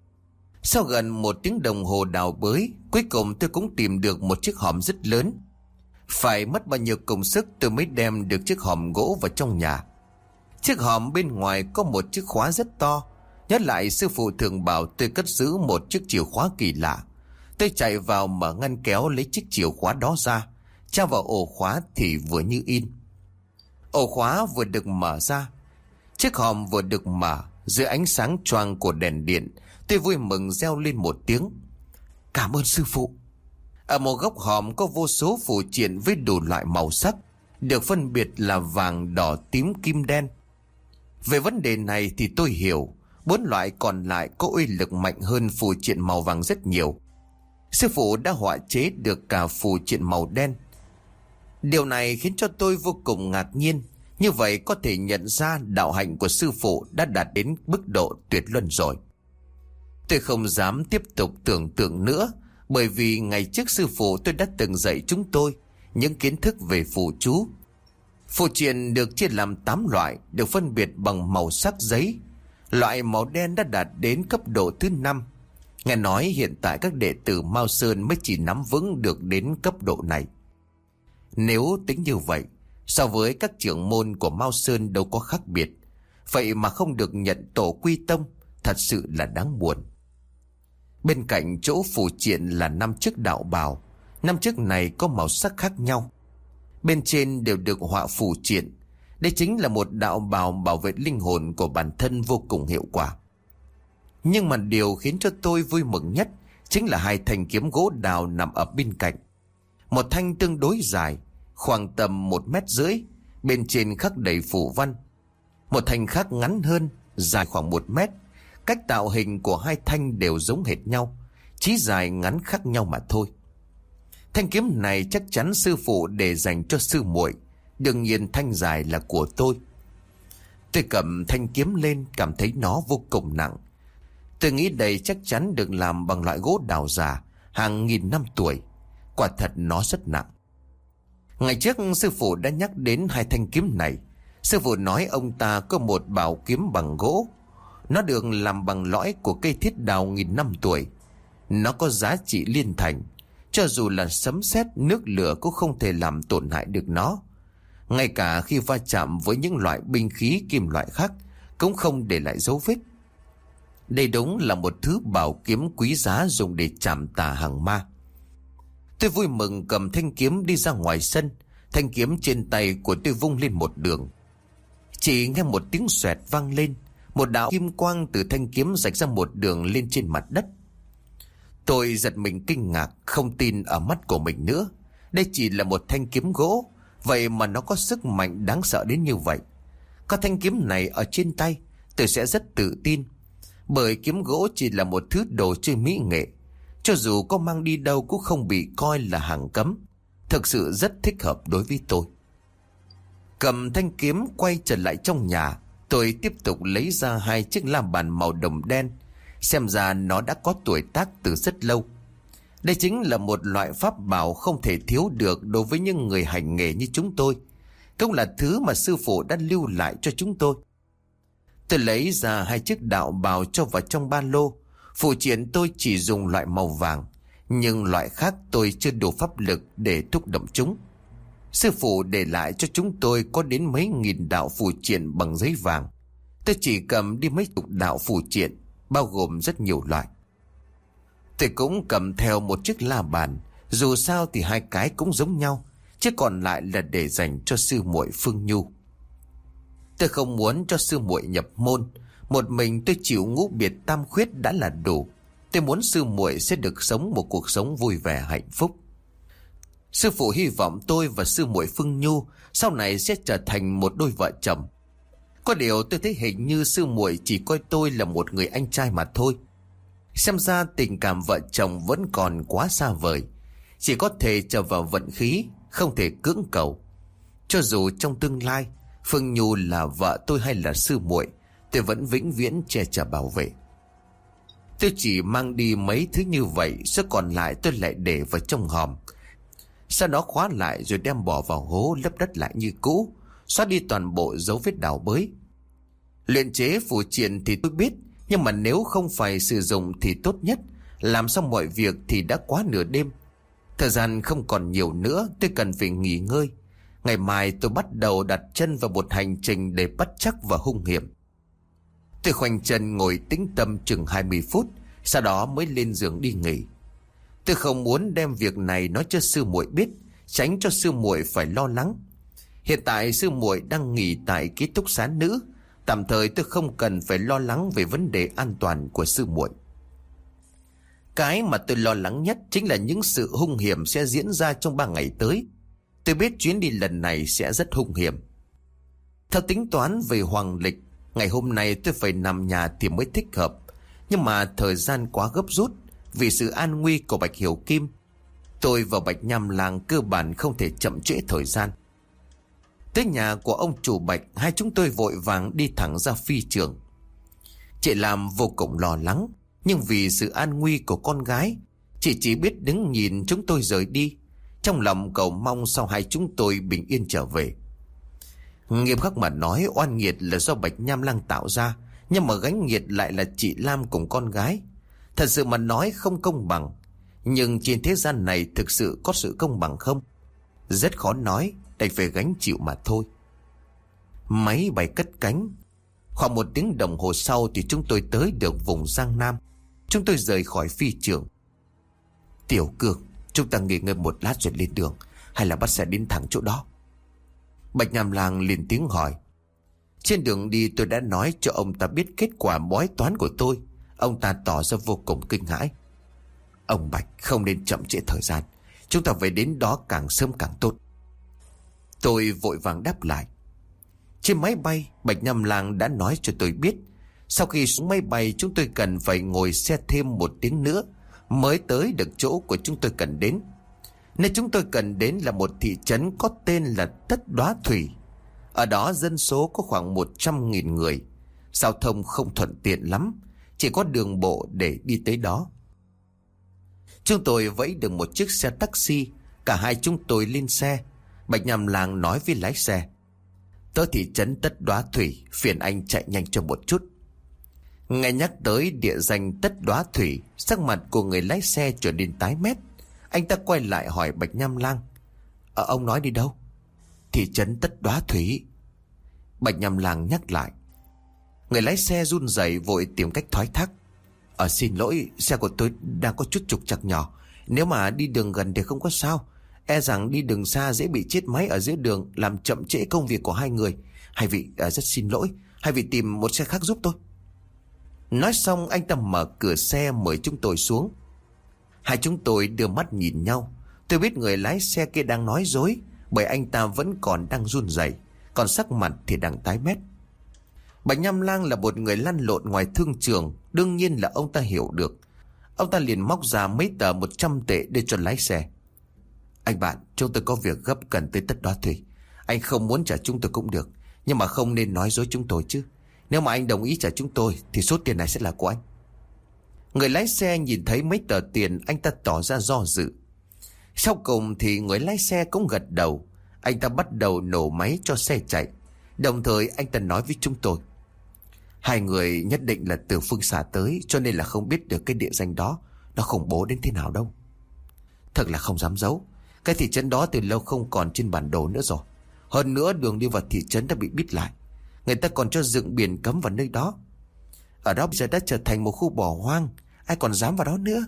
Sau gần 1 tiếng đồng hồ đào bới, cuối cùng tôi cũng tìm được một chiếc hòm rất lớn. Phải mất bao nhiêu công sức tôi mới đem được chiếc hòm gỗ vào trong nhà. Chiếc hòm bên ngoài có một chiếc khóa rất to, Nhớ lại sư phụ thường bảo tôi cất giữ một chiếc chìa khóa kỳ lạ. Tôi chạy vào mở ngăn kéo lấy chiếc chìa khóa đó ra, tra vào ổ khóa thì vừa như in. Ổ khóa vừa được mở ra, chiếc hòm vừa được mở. Dưới ánh sáng choang của đèn điện, tôi vui mừng reo lên một tiếng: cảm ơn sư phụ. Ở một góc hòm có vô số phù triện với đủ loại màu sắc, được phân biệt là vàng, đỏ, tím, kim, đen. Về vấn đề này thì tôi hiểu, 4 loại còn lại có uy lực mạnh hơn phù triện màu vàng rất nhiều. Sư phụ đã họa chế được cả phù triện màu đen. Điều này khiến cho tôi vô cùng ngạc nhiên. Như vậy có thể nhận ra đạo hạnh của sư phụ đã đạt đến mức độ tuyệt luân rồi. Tôi không dám tiếp tục tưởng tượng nữa, bởi vì ngày trước sư phụ tôi đã từng dạy chúng tôi những kiến thức về phù chú. Phù triện được chia làm 8 loại, được phân biệt bằng màu sắc giấy. Loại màu đen đã đạt đến cấp độ thứ 5. Nghe nói hiện tại các đệ tử Mao Sơn mới chỉ nắm vững được đến cấp độ này. Nếu tính như vậy, so với các trưởng môn của Mao Sơn đâu có khác biệt. Vậy mà không được nhận tổ quy tông, thật sự là đáng buồn. Bên cạnh chỗ phù triện là 5 chiếc đạo bào. 5 chiếc này có màu sắc khác nhau. Bên trên đều được họa phù triện. Đây chính là một đạo bào bảo vệ linh hồn của bản thân vô cùng hiệu quả. Nhưng mà điều khiến cho tôi vui mừng nhất chính là 2 thanh kiếm gỗ đào nằm ở bên cạnh. Một thanh tương đối dài, khoảng tầm 1,5 mét, bên trên khắc đầy phù văn. Một thanh khác ngắn hơn, dài khoảng 1 mét. Cách tạo hình của 2 thanh đều giống hệt nhau, chỉ dài ngắn khác nhau mà thôi. Thanh kiếm này chắc chắn sư phụ để dành cho sư muội. Đương nhiên thanh dài là của tôi. Tôi cầm thanh kiếm lên, cảm thấy nó vô cùng nặng. Tôi nghĩ đây chắc chắn được làm bằng loại gỗ đào già, hàng nghìn năm tuổi. Quả thật nó rất nặng. Ngày trước sư phụ đã nhắc đến 2 thanh kiếm này. Sư phụ nói ông ta có một bảo kiếm bằng gỗ. Nó được làm bằng lõi của cây thiết đào nghìn năm tuổi. Nó có giá trị liên thành. Cho dù là sấm sét, nước lửa cũng không thể làm tổn hại được nó. Ngay cả khi va chạm với những loại binh khí kim loại khác cũng không để lại dấu vết. Đây đúng là một thứ bảo kiếm quý giá dùng để chạm tà hàng ma. Tôi vui mừng cầm thanh kiếm đi ra ngoài sân. Thanh kiếm trên tay của tôi vung lên một đường. Chỉ nghe một tiếng xoẹt vang lên. Một đạo kim quang từ thanh kiếm rạch ra một đường lên trên mặt đất. Tôi giật mình kinh ngạc, không tin ở mắt của mình nữa. Đây chỉ là một thanh kiếm gỗ, vậy mà nó có sức mạnh đáng sợ đến như vậy. Có thanh kiếm này ở trên tay, tôi sẽ rất tự tin. Bởi kiếm gỗ chỉ là một thứ đồ chơi mỹ nghệ. Cho dù có mang đi đâu cũng không bị coi là hàng cấm. Thực sự rất thích hợp đối với tôi. Cầm thanh kiếm quay trở lại trong nhà. Tôi tiếp tục lấy ra 2 chiếc la bàn màu đồng đen. Xem ra nó đã có tuổi tác từ rất lâu. Đây chính là một loại pháp bảo không thể thiếu được đối với những người hành nghề như chúng tôi. Cũng là thứ mà sư phụ đã lưu lại cho chúng tôi. Tôi lấy ra 2 chiếc đạo bào cho vào trong ba lô. Phù triện tôi chỉ dùng loại màu vàng, nhưng loại khác tôi chưa đủ pháp lực để thúc động chúng. Sư phụ để lại cho chúng tôi có đến mấy nghìn đạo phù triện bằng giấy vàng. Tôi chỉ cầm đi mấy chục đạo phù triện, bao gồm rất nhiều loại. Tôi cũng cầm theo một chiếc la bàn. Dù sao thì 2 cái cũng giống nhau, chứ còn lại là để dành cho sư muội Phương Nhu. Tôi không muốn cho sư muội nhập môn. Một mình tôi chịu ngũ biệt tam khuyết đã là đủ. Tôi muốn sư muội sẽ được sống một cuộc sống vui vẻ hạnh phúc. Sư phụ hy vọng tôi và sư muội Phương Nhu sau này sẽ trở thành một đôi vợ chồng. Có điều tôi thấy hình như sư muội chỉ coi tôi là một người anh trai mà thôi. Xem ra tình cảm vợ chồng vẫn còn quá xa vời. Chỉ có thể chờ vào vận khí, không thể cưỡng cầu. Cho dù trong tương lai Phương Nhu là vợ tôi hay là sư muội, tôi vẫn vĩnh viễn che chở bảo vệ. Tôi chỉ mang đi mấy thứ như vậy, số còn lại tôi lại để vào trong hòm. Sau đó khóa lại rồi đem bỏ vào hố, lấp đất lại như cũ, xóa đi toàn bộ dấu vết đào bới. Luyện chế phù triện thì tôi biết, nhưng mà nếu không phải sử dụng thì tốt nhất. Làm xong mọi việc thì đã quá nửa đêm. Thời gian không còn nhiều nữa, tôi cần phải nghỉ ngơi. Ngày mai tôi bắt đầu đặt chân vào một hành trình để bất trắc và hung hiểm. Tôi khoanh chân ngồi tĩnh tâm chừng 20 phút, sau đó mới lên giường đi nghỉ. Tôi không muốn đem việc này nói cho sư muội biết, tránh cho sư muội phải lo lắng. Hiện tại sư muội đang nghỉ tại ký túc xá nữ, tạm thời tôi không cần phải lo lắng về vấn đề an toàn của sư muội. Cái mà tôi lo lắng nhất chính là những sự hung hiểm sẽ diễn ra trong 3 ngày tới. Tôi biết chuyến đi lần này sẽ rất hung hiểm. Theo tính toán về hoàng lịch, ngày hôm nay tôi phải nằm nhà thì mới thích hợp. Nhưng mà thời gian quá gấp rút vì sự an nguy của Bạch Hiểu Kim. Tôi và Bạch Nham Lang cơ bản không thể chậm trễ thời gian. Tới nhà của ông chủ Bạch, hai chúng tôi vội vàng đi thẳng ra phi trường. Chị làm vô cùng lo lắng, nhưng vì sự an nguy của con gái, chị chỉ biết đứng nhìn chúng tôi rời đi, trong lòng cầu mong sau hai chúng tôi bình yên trở về. Nghiêm khắc mà nói, oan nghiệt là do Bạch Nham Lang tạo ra, nhưng mà gánh nghiệt lại là chị Lam cùng con gái. Thật sự mà nói không công bằng. Nhưng trên thế gian này thực sự có sự công bằng không? Rất khó nói, đành phải gánh chịu mà thôi. Máy bay cất cánh. Khoảng 1 tiếng đồng hồ sau thì chúng tôi tới được vùng Giang Nam. Chúng tôi rời khỏi phi trường. Tiểu Cương, chúng ta nghỉ ngơi một lát rồi lên đường, hay là bắt xe đến thẳng chỗ đó? Bạch Nham Lang liền tiếng hỏi. Trên đường đi tôi đã nói cho ông ta biết kết quả bói toán của tôi. Ông ta tỏ ra vô cùng kinh hãi. Ông Bạch không nên chậm trễ thời gian, chúng ta phải đến đó càng sớm càng tốt. Tôi vội vàng đáp lại. Trên máy bay, Bạch Nham Lang đã nói cho tôi biết, sau khi xuống máy bay chúng tôi cần phải ngồi xe thêm 1 tiếng nữa mới tới được chỗ của chúng tôi cần đến. Nơi chúng tôi cần đến là một thị trấn có tên là Tất Đóa Thủy. Ở đó dân số có khoảng 100.000 người. Giao thông không thuận tiện lắm, chỉ có đường bộ để đi tới đó. Chúng tôi vẫy được một chiếc xe taxi. Cả hai chúng tôi lên xe. Bạch Nham Lang nói với lái xe. Tới thị trấn Tất Đóa Thủy, phiền anh chạy nhanh cho một chút. Nghe nhắc tới địa danh Tất Đóa Thủy, sắc mặt của người lái xe trở nên tái mét. Anh ta quay lại hỏi Bạch Nham Lang. Ông nói đi đâu? Thị trấn Tất Đóa Thủy. Bạch Nham Lang nhắc lại. Người lái xe run rẩy vội tìm cách thoái thác. Xin lỗi, xe của tôi đang có chút trục trặc nhỏ. Nếu mà đi đường gần thì không có sao. E rằng đi đường xa dễ bị chết máy ở giữa đường, làm chậm trễ công việc của hai người. Hai vị rất xin lỗi, hai vị tìm một xe khác giúp tôi. Nói xong anh ta mở cửa xe mời chúng tôi xuống. Hai chúng tôi đưa mắt nhìn nhau. Tôi biết người lái xe kia đang nói dối, bởi anh ta vẫn còn đang run rẩy, còn sắc mặt thì đang tái mét. Bạch Nham Lang là một người lăn lộn ngoài thương trường, đương nhiên là ông ta hiểu được. Ông ta liền móc ra mấy tờ 100 tệ đưa cho lái xe. Anh bạn, chúng tôi có việc gấp cần tới Tất Đóa Thủy. Anh không muốn trả chúng tôi cũng được, nhưng mà không nên nói dối chúng tôi chứ. Nếu mà anh đồng ý trả chúng tôi thì số tiền này sẽ là của anh. Người lái xe nhìn thấy mấy tờ tiền, anh ta tỏ ra do dự. Sau cùng thì người lái xe cũng gật đầu. Anh ta bắt đầu nổ máy cho xe chạy. Đồng thời anh ta nói với chúng tôi. Hai người nhất định là từ phương xa tới, cho nên là không biết được cái địa danh đó nó khủng bố đến thế nào đâu. Thật là không dám giấu, cái thị trấn đó từ lâu không còn trên bản đồ nữa rồi. Hơn nữa đường đi vào thị trấn đã bị bít lại. Người ta còn cho dựng biển cấm vào nơi đó. Ở đó bây giờ đã trở thành một khu bỏ hoang, ai còn dám vào đó nữa.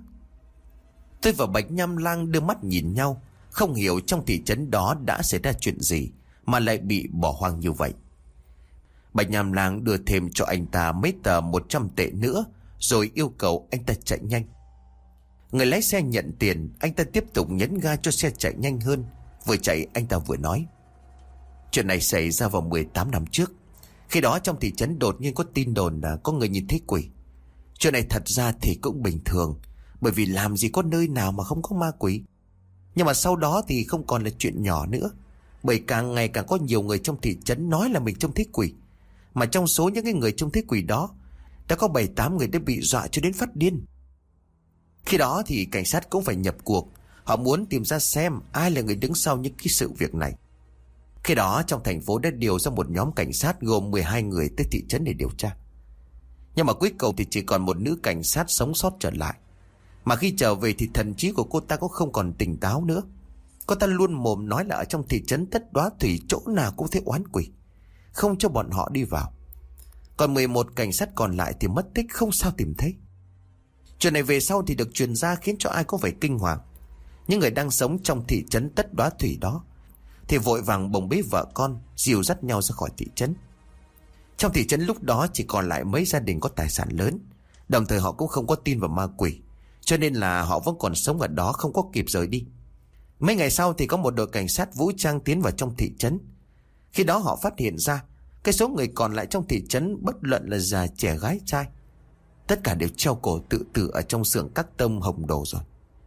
Tôi và Bạch Nham Lang đưa mắt nhìn nhau, không hiểu trong thị trấn đó đã xảy ra chuyện gì mà lại bị bỏ hoang như vậy. Bạch Nham Lang đưa thêm cho anh ta mấy tờ 100 tệ nữa, rồi yêu cầu anh ta chạy nhanh. Người lái xe nhận tiền, anh ta tiếp tục nhấn ga cho xe chạy nhanh hơn. Vừa chạy anh ta vừa nói. Chuyện này xảy ra vào 18 năm trước. Khi đó trong thị trấn đột nhiên có tin đồn là có người nhìn thấy quỷ. Chuyện này thật ra thì cũng bình thường, bởi vì làm gì có nơi nào mà không có ma quỷ. Nhưng mà sau đó thì không còn là chuyện nhỏ nữa, bởi càng ngày càng có nhiều người trong thị trấn nói là mình trông thấy quỷ. Mà trong số những cái người trông thấy quỷ đó, đã có 7-8 người đã bị dọa cho đến phát điên. Khi đó thì cảnh sát cũng phải nhập cuộc. Họ muốn tìm ra xem ai là người đứng sau những cái sự việc này. Khi đó trong thành phố đã điều ra một nhóm cảnh sát gồm 12 người tới thị trấn để điều tra. Nhưng mà cuối cùng thì chỉ còn một nữ cảnh sát sống sót trở lại. Mà khi trở về thì thần trí của cô ta cũng không còn tỉnh táo nữa. Cô ta luôn mồm nói là ở trong thị trấn Tất Đóa Thủy chỗ nào cũng thấy oán quỷ, không cho bọn họ đi vào. Còn 11 cảnh sát còn lại thì mất tích không sao tìm thấy. Chuyện này về sau thì được truyền ra khiến cho ai có vẻ kinh hoàng. Những người đang sống trong thị trấn Tất Đóa Thủy đó thì vội vàng bồng bế vợ con, dìu dắt nhau ra khỏi thị trấn. Trong thị trấn lúc đó chỉ còn lại mấy gia đình có tài sản lớn. Đồng thời họ cũng không có tin vào ma quỷ, cho nên là họ vẫn còn sống ở đó, không có kịp rời đi. Mấy ngày sau thì có một đội cảnh sát vũ trang tiến vào trong thị trấn. Khi đó họ phát hiện ra cái số người còn lại trong thị trấn, bất luận là già trẻ gái trai, tất cả đều treo cổ tự tử ở trong xưởng các tông Hồng Đồ rồi.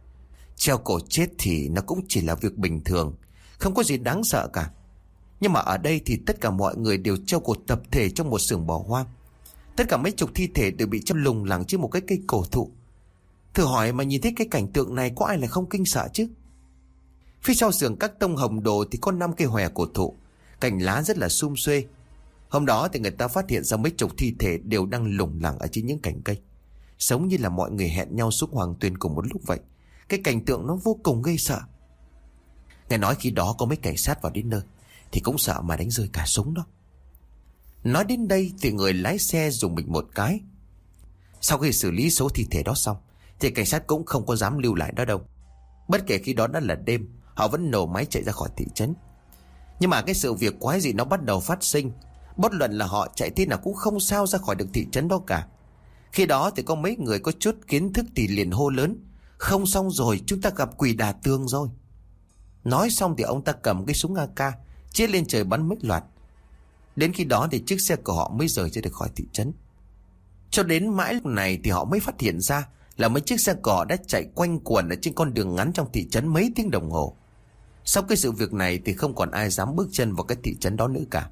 Treo cổ chết thì nó cũng chỉ là việc bình thường, không có gì đáng sợ cả. Nhưng mà ở đây thì tất cả mọi người đều treo cổ tập thể trong một xưởng bỏ hoang. Tất cả mấy chục thi thể đều bị treo lủng lẳng trên một cái cây cổ thụ. Thử hỏi mà nhìn thấy cái cảnh tượng này có ai là không kinh sợ chứ? Phía sau xưởng các tông Hồng Đồ thì có 5 cây hòe cổ thụ, cành lá rất là sum xuê. Hôm đó thì người ta phát hiện ra mấy chục thi thể đều đang lủng lẳng ở trên những cành cây, giống như là mọi người hẹn nhau xuống Hoàng Tuyền cùng một lúc vậy. Cái cảnh tượng nó vô cùng gây sợ. Nghe nói khi đó có mấy cảnh sát vào đến nơi thì cũng sợ mà đánh rơi cả súng đó. Nói đến đây thì người lái xe dùng mình một cái. Sau khi xử lý số thi thể đó xong thì cảnh sát cũng không có dám lưu lại đó đâu. Bất kể khi đó đã là đêm, họ vẫn nổ máy chạy ra khỏi thị trấn. Nhưng mà cái sự việc quái dị nó bắt đầu phát sinh. Bất luận là họ chạy thế nào cũng không sao ra khỏi được thị trấn đó cả. Khi đó thì có mấy người có chút kiến thức thì liền hô lớn: "Không xong rồi, chúng ta gặp quỷ đả tường rồi." Nói xong thì ông ta cầm cái súng AK chĩa lên trời bắn mấy loạt. Đến khi đó thì chiếc xe của họ mới rời ra được khỏi thị trấn. Cho đến mãi lúc này thì họ mới phát hiện ra là mấy chiếc xe cỏ đã chạy quanh quẩn ở trên con đường ngắn trong thị trấn mấy tiếng đồng hồ. Sau cái sự việc này thì không còn ai dám bước chân vào cái thị trấn đó nữa cả.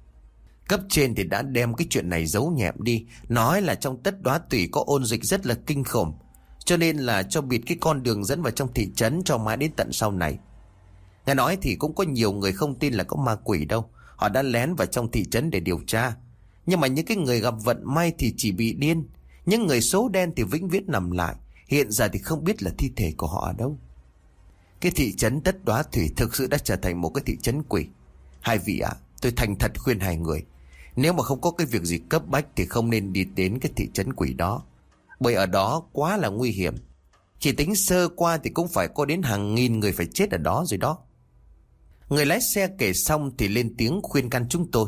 Cấp trên thì đã đem cái chuyện này giấu nhẹm đi, nói là trong Tất Đóa Thủy có ôn dịch rất là kinh khủng, cho nên là cho bịt cái con đường dẫn vào trong thị trấn cho mãi đến tận sau này. Nghe nói thì cũng có nhiều người không tin là có ma quỷ đâu. Họ đã lén vào trong thị trấn để điều tra. Nhưng mà những cái người gặp vận may thì chỉ bị điên. Những người số đen thì vĩnh viễn nằm lại. Hiện giờ thì không biết là thi thể của họ ở đâu. Cái thị trấn Tất Đóa Thủy thực sự đã trở thành một cái thị trấn quỷ. Hai vị ạ, tôi thành thật khuyên hai người, nếu mà không có cái việc gì cấp bách thì không nên đi đến cái thị trấn quỷ đó. Bởi ở đó quá là nguy hiểm. Chỉ tính sơ qua thì cũng phải có đến hàng nghìn người phải chết ở đó rồi đó. Người lái xe kể xong thì lên tiếng khuyên can chúng tôi.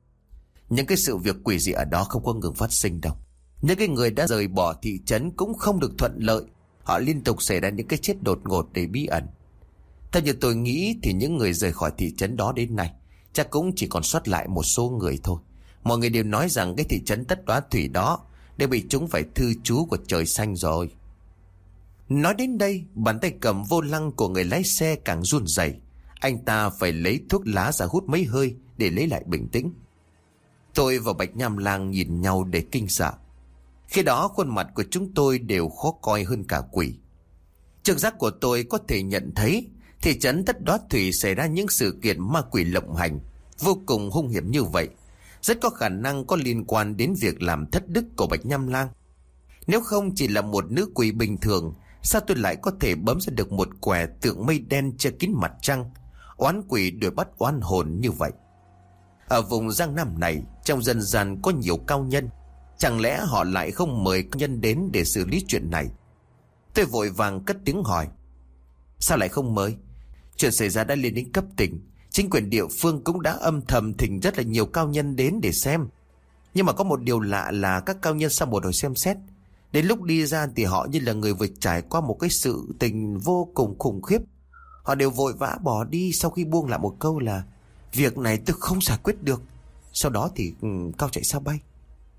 Những cái sự việc quỷ dị ở đó không có ngừng phát sinh đâu. Những cái người đã rời bỏ thị trấn cũng không được thuận lợi. Họ liên tục xảy ra những cái chết đột ngột để bí ẩn. Theo như tôi nghĩ thì những người rời khỏi thị trấn đó đến nay chắc cũng chỉ còn sót lại một số người thôi. Mọi người đều nói rằng cái thị trấn Tất Đóa Thủy đó đều bị chúng phải thư trú của trời xanh rồi. Nói đến đây, bàn tay cầm vô lăng của người lái xe càng run rẩy. Anh ta phải lấy thuốc lá ra hút mấy hơi để lấy lại bình tĩnh. Tôi và Bạch Nham Lang nhìn nhau để kinh sợ. Khi đó khuôn mặt của chúng tôi đều khó coi hơn cả quỷ. Trực giác của tôi có thể nhận thấy thị trấn Tất Đóa Thủy xảy ra những sự kiện ma quỷ lộng hành vô cùng hung hiểm như vậy, rất có khả năng có liên quan đến việc làm thất đức của Bạch Nham Lang. Nếu không chỉ là một nữ quỷ bình thường, sao tôi lại có thể bấm ra được một quẻ tượng mây đen che kín mặt trăng, oán quỷ đuổi bắt oan hồn như vậy? Ở vùng Giang Nam này, trong dân gian có nhiều cao nhân, chẳng lẽ họ lại không mời cao nhân đến để xử lý chuyện này? Tôi vội vàng cất tiếng hỏi: "Sao lại không mời? Chuyện xảy ra đã lên đến cấp tỉnh, chính quyền địa phương cũng đã âm thầm thỉnh rất là nhiều cao nhân đến để xem. Nhưng mà có một điều lạ là các cao nhân sau một hồi xem xét, đến lúc đi ra thì họ như là người vừa trải qua một cái sự tình vô cùng khủng khiếp. Họ đều vội vã bỏ đi sau khi buông lại một câu là việc này tôi không giải quyết được. Sau đó thì cao chạy xa bay."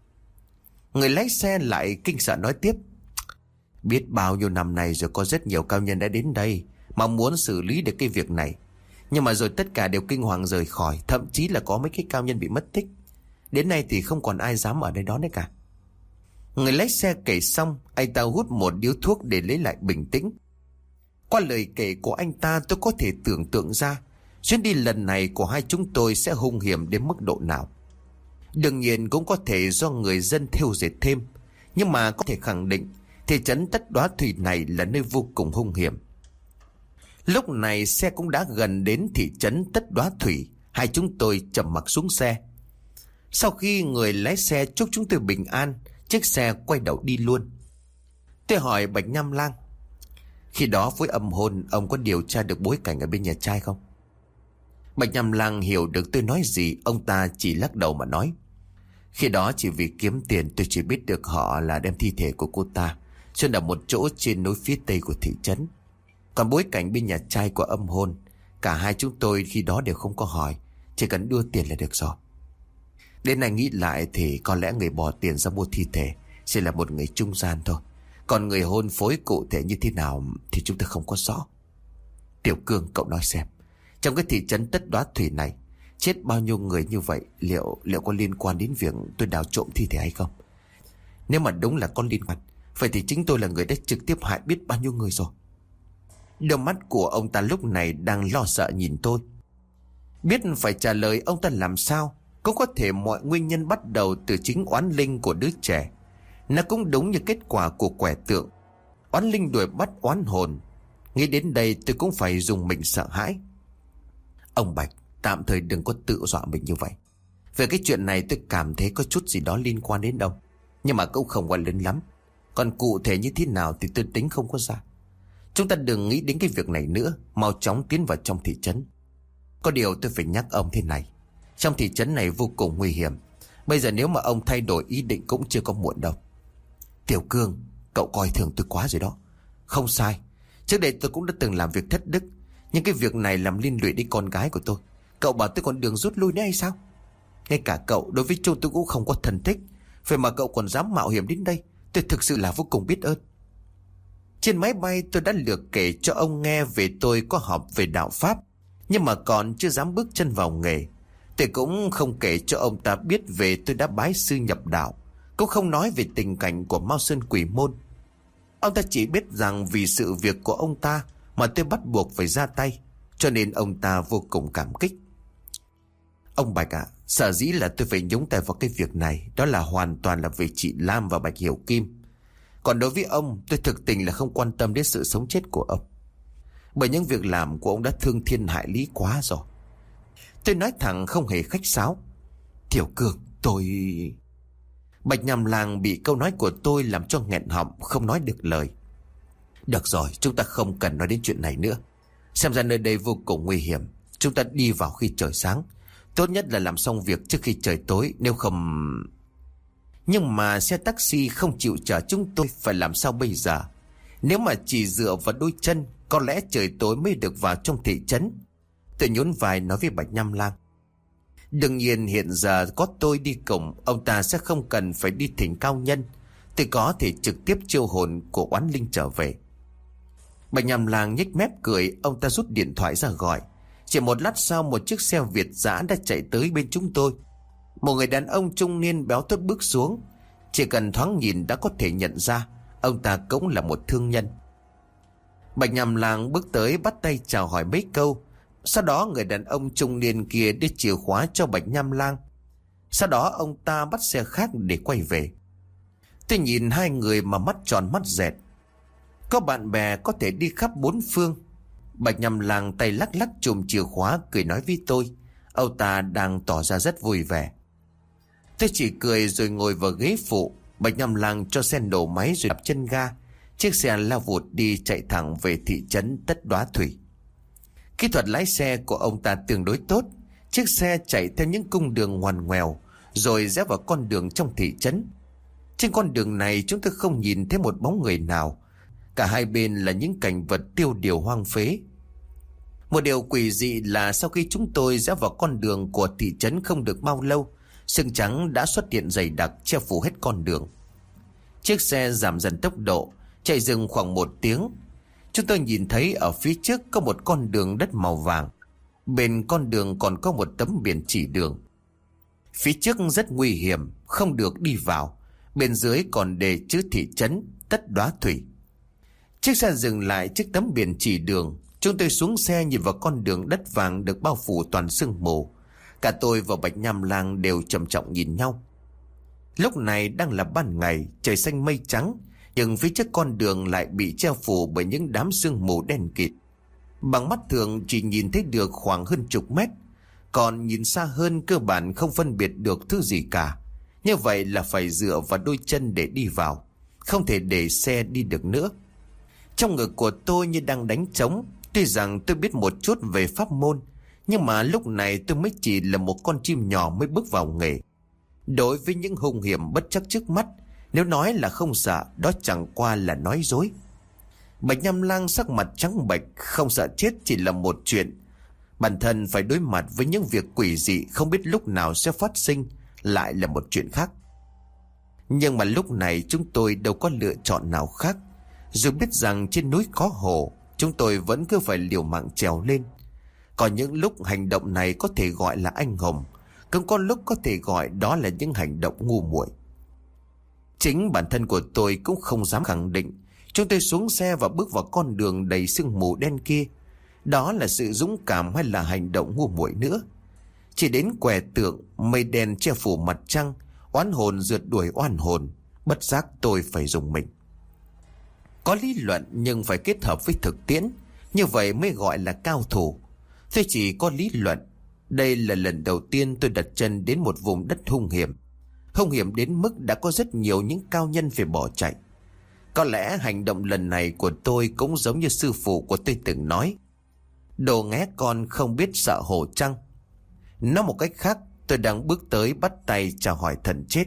Người lái xe lại kinh sợ nói tiếp: "Biết bao nhiêu năm nay rồi có rất nhiều cao nhân đã đến đây mà muốn xử lý được cái việc này. Nhưng mà rồi tất cả đều kinh hoàng rời khỏi, thậm chí là có mấy cái cao nhân bị mất tích. Đến nay thì không còn ai dám ở đây đó nữa cả." Người lái xe kể xong, anh ta hút một điếu thuốc để lấy lại bình tĩnh. Qua lời kể của anh ta, tôi có thể tưởng tượng ra chuyến đi lần này của hai chúng tôi sẽ hung hiểm đến mức độ nào. Đương nhiên cũng có thể do người dân thêu dệt thêm, nhưng mà có thể khẳng định thị trấn Tất Đóa Thủy này là nơi vô cùng hung hiểm. Lúc này xe cũng đã gần đến thị trấn Tất Đóa Thủy. Hai chúng tôi chậm mặc xuống xe. Sau khi người lái xe chúc chúng tôi bình an, chiếc xe quay đầu đi luôn. Tôi hỏi Bạch Nham Lang: khi đó với âm hồn, ông có điều tra được bối cảnh ở bên nhà trai không? Bạch Nham Lang hiểu được tôi nói gì. Ông ta chỉ lắc đầu mà nói: khi đó chỉ vì kiếm tiền, tôi chỉ biết được họ là đem thi thể của cô ta chôn ở một chỗ trên núi phía tây của thị trấn. Còn bối cảnh bên nhà trai của âm hồn, cả hai chúng tôi khi đó đều không có hỏi, chỉ cần đưa tiền là được rồi. Đến này nghĩ lại thì có lẽ người bỏ tiền ra mua thi thể sẽ là một người trung gian thôi. Còn người hôn phối cụ thể như thế nào thì chúng tôi không có rõ. Tiểu Cương, cậu nói xem, trong cái thị trấn Tất Đóa Thủy này chết bao nhiêu người như vậy, liệu có liên quan đến việc tôi đào trộm thi thể hay không? Nếu mà đúng là có liên quan, vậy thì chính tôi là người đã trực tiếp hại biết bao nhiêu người rồi. Đôi mắt của ông ta lúc này đang lo sợ nhìn tôi. Biết phải trả lời ông ta làm sao. Cũng có thể mọi nguyên nhân bắt đầu từ chính oán linh của đứa trẻ. Nó cũng đúng như kết quả của quẻ tượng. Oán linh đuổi bắt oán hồn. Nghĩ đến đây tôi cũng phải dùng mình sợ hãi. Ông Bạch, tạm thời đừng có tự dọa mình như vậy. Về cái chuyện này tôi cảm thấy có chút gì đó liên quan đến đâu, nhưng mà cũng không quá lớn lắm. Còn cụ thể như thế nào thì tôi tính không có ra. Chúng ta đừng nghĩ đến cái việc này nữa, mau chóng tiến vào trong thị trấn. Có điều tôi phải nhắc ông thế này, trong thị trấn này vô cùng nguy hiểm. Bây giờ nếu mà ông thay đổi ý định cũng chưa có muộn đâu. Tiểu Cương, cậu coi thường tôi quá rồi đó. Không sai, trước đây tôi cũng đã từng làm việc thất đức, nhưng cái việc này làm liên lụy đến con gái của tôi. Cậu bảo tôi còn đường rút lui nữa hay sao? Ngay cả cậu đối với Châu tôi cũng không có thân thích, vậy mà cậu còn dám mạo hiểm đến đây, tôi thực sự là vô cùng biết ơn. Trên máy bay tôi đã lược kể cho ông nghe về tôi có học về đạo Pháp, nhưng mà còn chưa dám bước chân vào nghề. Tôi cũng không kể cho ông ta biết về tôi đã bái sư nhập đạo, cũng không nói về tình cảnh của Mao Sơn Quỷ Môn. Ông ta chỉ biết rằng vì sự việc của ông ta mà tôi bắt buộc phải ra tay, cho nên ông ta vô cùng cảm kích. Ông Bạch ạ, sở dĩ là tôi phải nhúng tay vào cái việc này, đó là hoàn toàn là vì chị Lam và Bạch Hiểu Kim. Còn đối với ông, tôi thực tình là không quan tâm đến sự sống chết của ông, bởi những việc làm của ông đã thương thiên hại lý quá rồi. Tôi nói thẳng không hề khách sáo. Tiểu Cương, tôi... Bạch Nham Lang bị câu nói của tôi làm cho nghẹn họng, không nói được lời. Được rồi, chúng ta không cần nói đến chuyện này nữa. Xem ra nơi đây vô cùng nguy hiểm. Chúng ta đi vào khi trời sáng. Tốt nhất là làm xong việc trước khi trời tối, nếu không... Nhưng mà xe taxi không chịu chở chúng tôi, phải làm sao bây giờ? Nếu mà chỉ dựa vào đôi chân, có lẽ trời tối mới được vào trong thị trấn. Tôi nhún vai nói với Bạch Nham Lang: đương nhiên hiện giờ có tôi đi cùng, ông ta sẽ không cần phải đi thỉnh cao nhân. Tôi có thể trực tiếp chiêu hồn của oán linh trở về. Bạch Nham Lang nhếch mép cười. Ông ta rút điện thoại ra gọi. Chỉ một lát sau, một chiếc xe Việt dã đã chạy tới bên chúng tôi. Một người đàn ông trung niên béo tốt bước xuống. Chỉ cần thoáng nhìn đã có thể nhận ra ông ta cũng là một thương nhân. Bạch Nham Lang bước tới bắt tay chào hỏi mấy câu. Sau đó người đàn ông trung niên kia đưa chìa khóa cho Bạch Nham Lang. Sau đó ông ta bắt xe khác để quay về. Tôi nhìn hai người mà mắt tròn mắt dẹt. Có bạn bè có thể đi khắp bốn phương. Bạch Nham Lang tay lắc lắc chùm chìa khóa, cười nói với tôi. Ông ta đang tỏ ra rất vui vẻ. Tôi chỉ cười rồi ngồi vào ghế phụ. Bạch Nham Lang cho xe nổ máy rồi đạp chân ga. Chiếc xe lao vụt đi, chạy thẳng về thị trấn Tất Đóa Thủy. Kỹ thuật lái xe của ông ta tương đối tốt. Chiếc xe chạy theo những cung đường ngoằn ngoèo, rồi rẽ vào con đường trong thị trấn. Trên con đường này chúng tôi không nhìn thấy một bóng người nào. Cả hai bên là những cảnh vật tiêu điều hoang phế. Một điều quỷ dị là sau khi chúng tôi rẽ vào con đường của thị trấn không được bao lâu, sương trắng đã xuất hiện dày đặc che phủ hết con đường. Chiếc xe giảm dần tốc độ, chạy dừng khoảng 1 tiếng. Chúng tôi nhìn thấy ở phía trước có một con đường đất màu vàng. Bên con đường còn có một tấm biển chỉ đường. Phía trước rất nguy hiểm, không được đi vào. Bên dưới còn đề chữ thị trấn Tất Đóa Thủy. Chiếc xe dừng lại trước tấm biển chỉ đường. Chúng tôi xuống xe nhìn vào con đường đất vàng được bao phủ toàn sương mù. Cả tôi và Bạch Nham Lang đều trầm trọng nhìn nhau. Lúc này đang là ban ngày, trời xanh mây trắng, nhưng phía trước con đường lại bị che phủ bởi những đám sương mù đen kịt. Bằng mắt thường chỉ nhìn thấy được khoảng hơn chục mét. Còn nhìn xa hơn cơ bản không phân biệt được thứ gì cả. Như vậy là phải dựa vào đôi chân để đi vào, không thể để xe đi được nữa. Trong ngực của tôi như đang đánh trống. Tuy rằng tôi biết một chút về pháp môn, nhưng mà lúc này tôi mới chỉ là một con chim nhỏ mới bước vào nghề. Đối với những hung hiểm bất trắc trước mắt, nếu nói là không sợ, đó chẳng qua là nói dối. Bạch Nham Lang sắc mặt trắng bệch, không sợ chết chỉ là một chuyện. Bản thân phải đối mặt với những việc quỷ dị không biết lúc nào sẽ phát sinh lại là một chuyện khác. Nhưng mà lúc này chúng tôi đâu có lựa chọn nào khác. Dù biết rằng trên núi có hồ, chúng tôi vẫn cứ phải liều mạng trèo lên. Có những lúc hành động này có thể gọi là anh hùng, cũng có lúc có thể gọi đó là những hành động ngu muội. Chính bản thân của tôi cũng không dám khẳng định. Chúng tôi xuống xe và bước vào con đường đầy sương mù đen kia, đó là sự dũng cảm hay là hành động ngu muội nữa. Chỉ đến quẻ tượng, mây đen che phủ mặt trăng, oán hồn rượt đuổi oan hồn, bất giác tôi phải dùng mình. Có lý luận nhưng phải kết hợp với thực tiễn, như vậy mới gọi là cao thủ. Thế chỉ có lý luận. Đây là lần đầu tiên tôi đặt chân đến một vùng đất hung hiểm. Hung hiểm đến mức đã có rất nhiều những cao nhân phải bỏ chạy. Có lẽ hành động lần này của tôi cũng giống như sư phụ của tôi từng nói: đồ nghé con không biết sợ hổ trăng. Nói một cách khác, tôi đang bước tới bắt tay chào hỏi thần chết.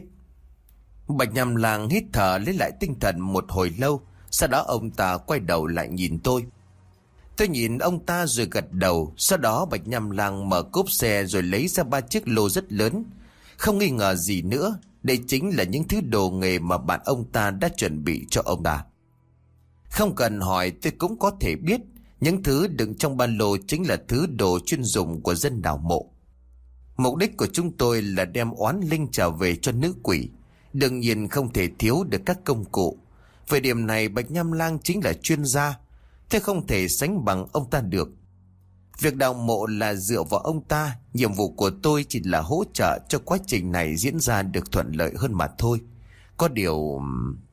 Bạch Nham Lang hít thở lấy lại tinh thần một hồi lâu. Sau đó ông ta quay đầu lại nhìn tôi. Tôi nhìn ông ta rồi gật đầu. Sau đó Bạch Nham Lang mở cốp xe rồi lấy ra 3 chiếc lô rất lớn. Không nghi ngờ gì nữa, đây chính là những thứ đồ nghề mà bạn ông ta đã chuẩn bị cho ông ta. Không cần hỏi tôi cũng có thể biết, những thứ đựng trong ba lô chính là thứ đồ chuyên dụng của dân đào mộ. Mục đích của chúng tôi là đem oán linh trở về cho nữ quỷ. Đương nhiên không thể thiếu được các công cụ. Về điểm này Bạch Nham Lang chính là chuyên gia, thế không thể sánh bằng ông ta được. Việc đào mộ là dựa vào ông ta, nhiệm vụ của tôi chỉ là hỗ trợ cho quá trình này diễn ra được thuận lợi hơn mà thôi. Có điều...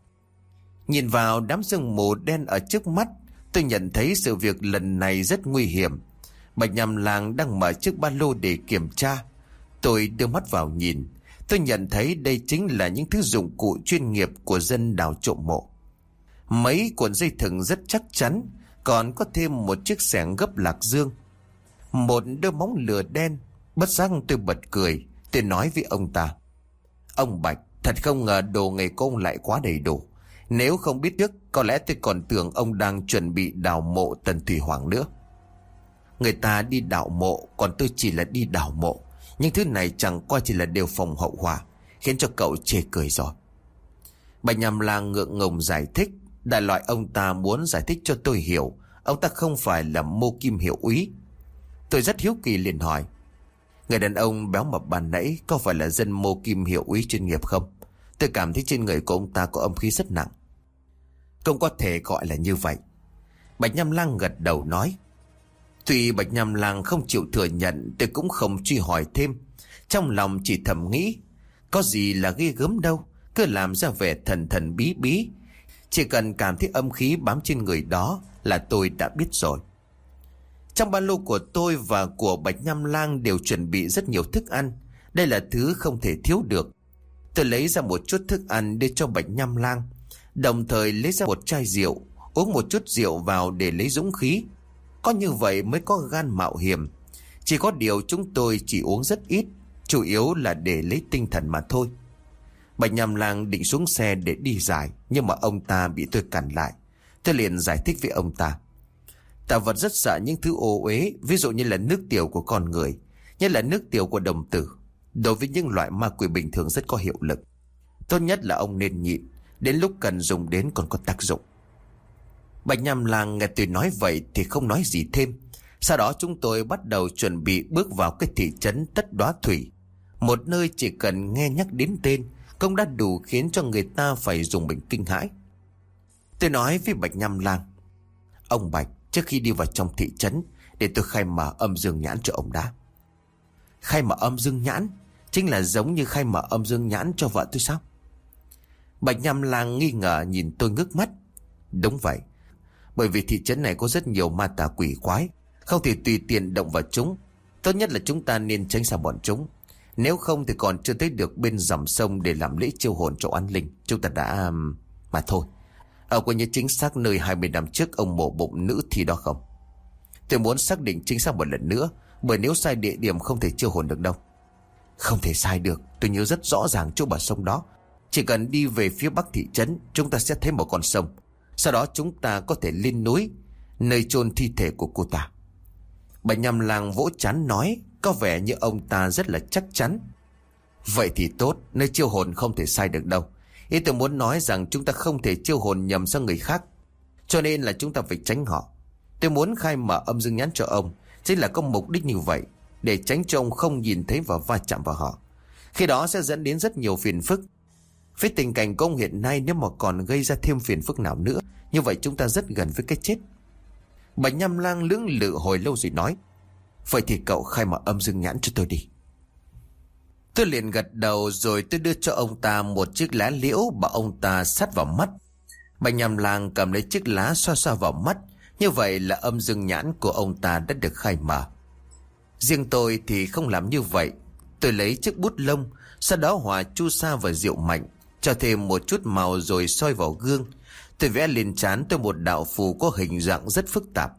Nhìn vào đám sương mù đen ở trước mắt, tôi nhận thấy sự việc lần này rất nguy hiểm. Bạch Nham Lang đang mở chiếc ba lô để kiểm tra. Tôi đưa mắt vào nhìn. Tôi nhận thấy đây chính là những thứ dụng cụ chuyên nghiệp của dân đào trộm mộ. Mấy cuộn dây thừng rất chắc chắn, còn có thêm một chiếc xẻng gấp lạc dương, một đôi móng lửa đen. Bất giác tôi bật cười. Tôi nói với ông ta: ông Bạch, thật không ngờ đồ nghề của ông lại quá đầy đủ. Nếu không biết trước, có lẽ tôi còn tưởng ông đang chuẩn bị đào mộ Tần Thủy Hoàng nữa. Người ta đi đào mộ, còn tôi chỉ là đi đào mộ. Nhưng thứ này chẳng qua chỉ là điều phòng hậu họa, khiến cho cậu chê cười rồi. Bạch Nham Lang ngượng ngùng giải thích. Đại loại ông ta muốn giải thích cho tôi hiểu ông ta không phải là Mô Kim hiệu úy. Tôi rất hiếu kỳ liền hỏi: người đàn ông béo mập ban nãy có phải là dân Mô Kim hiệu úy chuyên nghiệp không? Tôi cảm thấy trên người của ông ta có âm khí rất nặng. Cũng có thể gọi là như vậy. Bạch Nham Lang gật đầu nói. Tuy Bạch Nham Lang không chịu thừa nhận, tôi cũng không truy hỏi thêm. Trong lòng chỉ thầm nghĩ: có gì là ghê gớm đâu, cứ làm ra vẻ thần thần bí bí. Chỉ cần cảm thấy âm khí bám trên người đó là tôi đã biết rồi. Trong ba lô của tôi và của Bạch Nham Lang đều chuẩn bị rất nhiều thức ăn. Đây là thứ không thể thiếu được. Tôi lấy ra một chút thức ăn đưa cho Bạch Nham Lang, đồng thời lấy ra một chai rượu, uống một chút rượu vào để lấy dũng khí. Có như vậy mới có gan mạo hiểm. Chỉ có điều chúng tôi chỉ uống rất ít, chủ yếu là để lấy tinh thần mà thôi. Bạch Nham Lang định xuống xe để đi giải, nhưng mà ông ta bị tôi cản lại. Tôi liền giải thích với ông ta: tà vật rất sợ những thứ ô uế, ví dụ như là nước tiểu của con người, như là nước tiểu của đồng tử. Đối với những loại ma quỷ bình thường rất có hiệu lực. Tốt nhất là ông nên nhịn, đến lúc cần dùng đến còn có tác dụng. Bạch Nham Lang nghe tôi nói vậy thì không nói gì thêm. Sau đó chúng tôi bắt đầu chuẩn bị bước vào cái thị trấn Tất Đóa Thủy, một nơi chỉ cần nghe nhắc đến tên cũng đã đủ khiến cho người ta phải dùng mình kinh hãi. Tôi nói với Bạch Nham Lang: ông Bạch, trước khi đi vào trong thị trấn, để tôi khai mở âm dương nhãn cho ông đã. Khai mở âm dương nhãn chính là giống như khai mở âm dương nhãn cho vợ tôi sao? Bạch Nham Lang nghi ngờ nhìn tôi ngước mắt. Đúng vậy, bởi vì thị trấn này có rất nhiều ma tà quỷ quái, không thể tùy tiện động vào chúng. Tốt nhất là chúng ta nên tránh xa bọn chúng. Nếu không thì còn chưa tới được bên dòng sông để làm lễ chiêu hồn cho oán linh. Chúng ta đã... Mà thôi, ở có nhớ chính xác nơi 20 năm trước ông mổ bụng nữ thì đó không? Tôi muốn xác định chính xác một lần nữa, bởi nếu sai địa điểm không thể chiêu hồn được đâu. Không thể sai được, tôi nhớ rất rõ ràng chỗ bờ sông đó. Chỉ cần đi về phía bắc thị trấn, chúng ta sẽ thấy một con sông. Sau đó chúng ta có thể lên núi, nơi chôn thi thể của cô ta. Bà Nhằm Lang vỗ trán nói, có vẻ như ông ta rất là chắc chắn. Vậy thì tốt, nơi chiêu hồn không thể sai được đâu. Ý tôi muốn nói rằng chúng ta không thể chiêu hồn nhầm sang người khác, cho nên là chúng ta phải tránh họ. Tôi muốn khai mở âm dương nhãn cho ông chính là có mục đích như vậy, để tránh cho ông không nhìn thấy và va chạm vào họ. Khi đó sẽ dẫn đến rất nhiều phiền phức. Với tình cảnh của ông hiện nay, nếu mà còn gây ra thêm phiền phức nào nữa, như vậy chúng ta rất gần với cái chết. Bà Nhằm Lang lưỡng lự hồi lâu rồi nói, vậy thì cậu khai mở âm dương nhãn cho tôi đi. Tôi liền gật đầu, rồi tôi đưa cho ông ta một chiếc lá liễu, bảo ông ta sát vào mắt. Bà Nhằm Lang cầm lấy chiếc lá xoa xoa vào mắt. Như vậy là âm dương nhãn của ông ta đã được khai mở. Riêng tôi thì không làm như vậy. Tôi lấy chiếc bút lông, sau đó hòa chu sa và rượu mạnh, cho thêm một chút màu rồi soi vào gương. Tôi vẽ lên trán tôi một đạo phù có hình dạng rất phức tạp.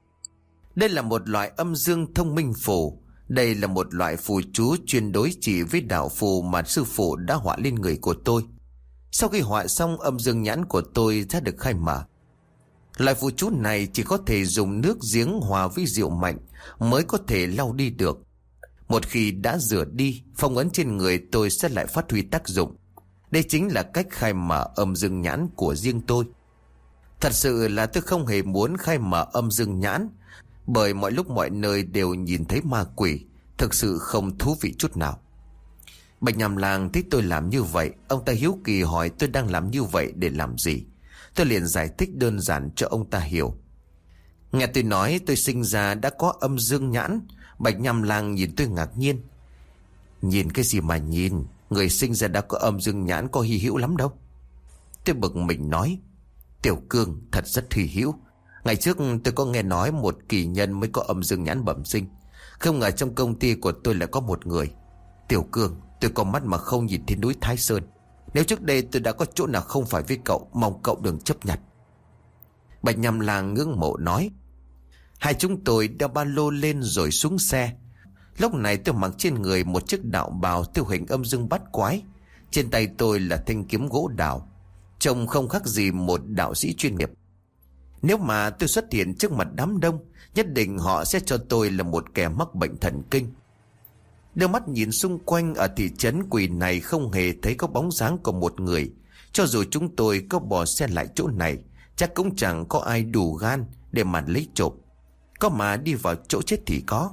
Đây là một loại âm dương thông minh phù. Đây là một loại phù chú chuyên đối trị với đạo phù mà sư phụ đã họa lên người của tôi. Sau khi họa xong, âm dương nhãn của tôi đã được khai mở. Loại phù chú này chỉ có thể dùng nước giếng hòa với rượu mạnh mới có thể lau đi được. Một khi đã rửa đi, phong ấn trên người tôi sẽ lại phát huy tác dụng. Đây chính là cách khai mở âm dương nhãn của riêng tôi. Thật sự là tôi không hề muốn khai mở âm dương nhãn, bởi mọi lúc mọi nơi đều nhìn thấy ma quỷ, thực sự không thú vị chút nào. Bạch Nhằm Lang thấy tôi làm như vậy, ông ta hiếu kỳ hỏi tôi đang làm như vậy để làm gì. Tôi liền giải thích đơn giản cho ông ta hiểu. Nghe tôi nói tôi sinh ra đã có âm dương nhãn, Bạch Nhằm Lang nhìn tôi ngạc nhiên. Nhìn cái gì mà nhìn, người sinh ra đã có âm dương nhãn có hy hữu lắm đâu. Tôi bực mình nói, Tiểu Cương thật rất hy hữu. Ngày trước tôi có nghe nói một kỳ nhân mới có âm dương nhãn bẩm sinh, không ngờ trong công ty của tôi lại có một người. Tiểu Cương, tôi có mắt mà không nhìn thấy núi Thái Sơn. Nếu trước đây tôi đã có chỗ nào không phải với cậu, mong cậu đừng chấp nhận. Bạch Nhằm Lang ngưỡng mộ nói. Hai chúng tôi đeo ba lô lên rồi xuống xe. Lúc này tôi mặc trên người một chiếc đạo bào tiêu hình âm dương bát quái. Trên tay tôi là thanh kiếm gỗ đào, trông không khác gì một đạo sĩ chuyên nghiệp. Nếu mà tôi xuất hiện trước mặt đám đông, nhất định họ sẽ cho tôi là một kẻ mắc bệnh thần kinh. Đưa mắt nhìn xung quanh, ở thị trấn quỷ này không hề thấy có bóng dáng của một người. Cho dù chúng tôi có bỏ xe lại chỗ này, chắc cũng chẳng có ai đủ gan để mà lấy trộm. Có mà đi vào chỗ chết thì có.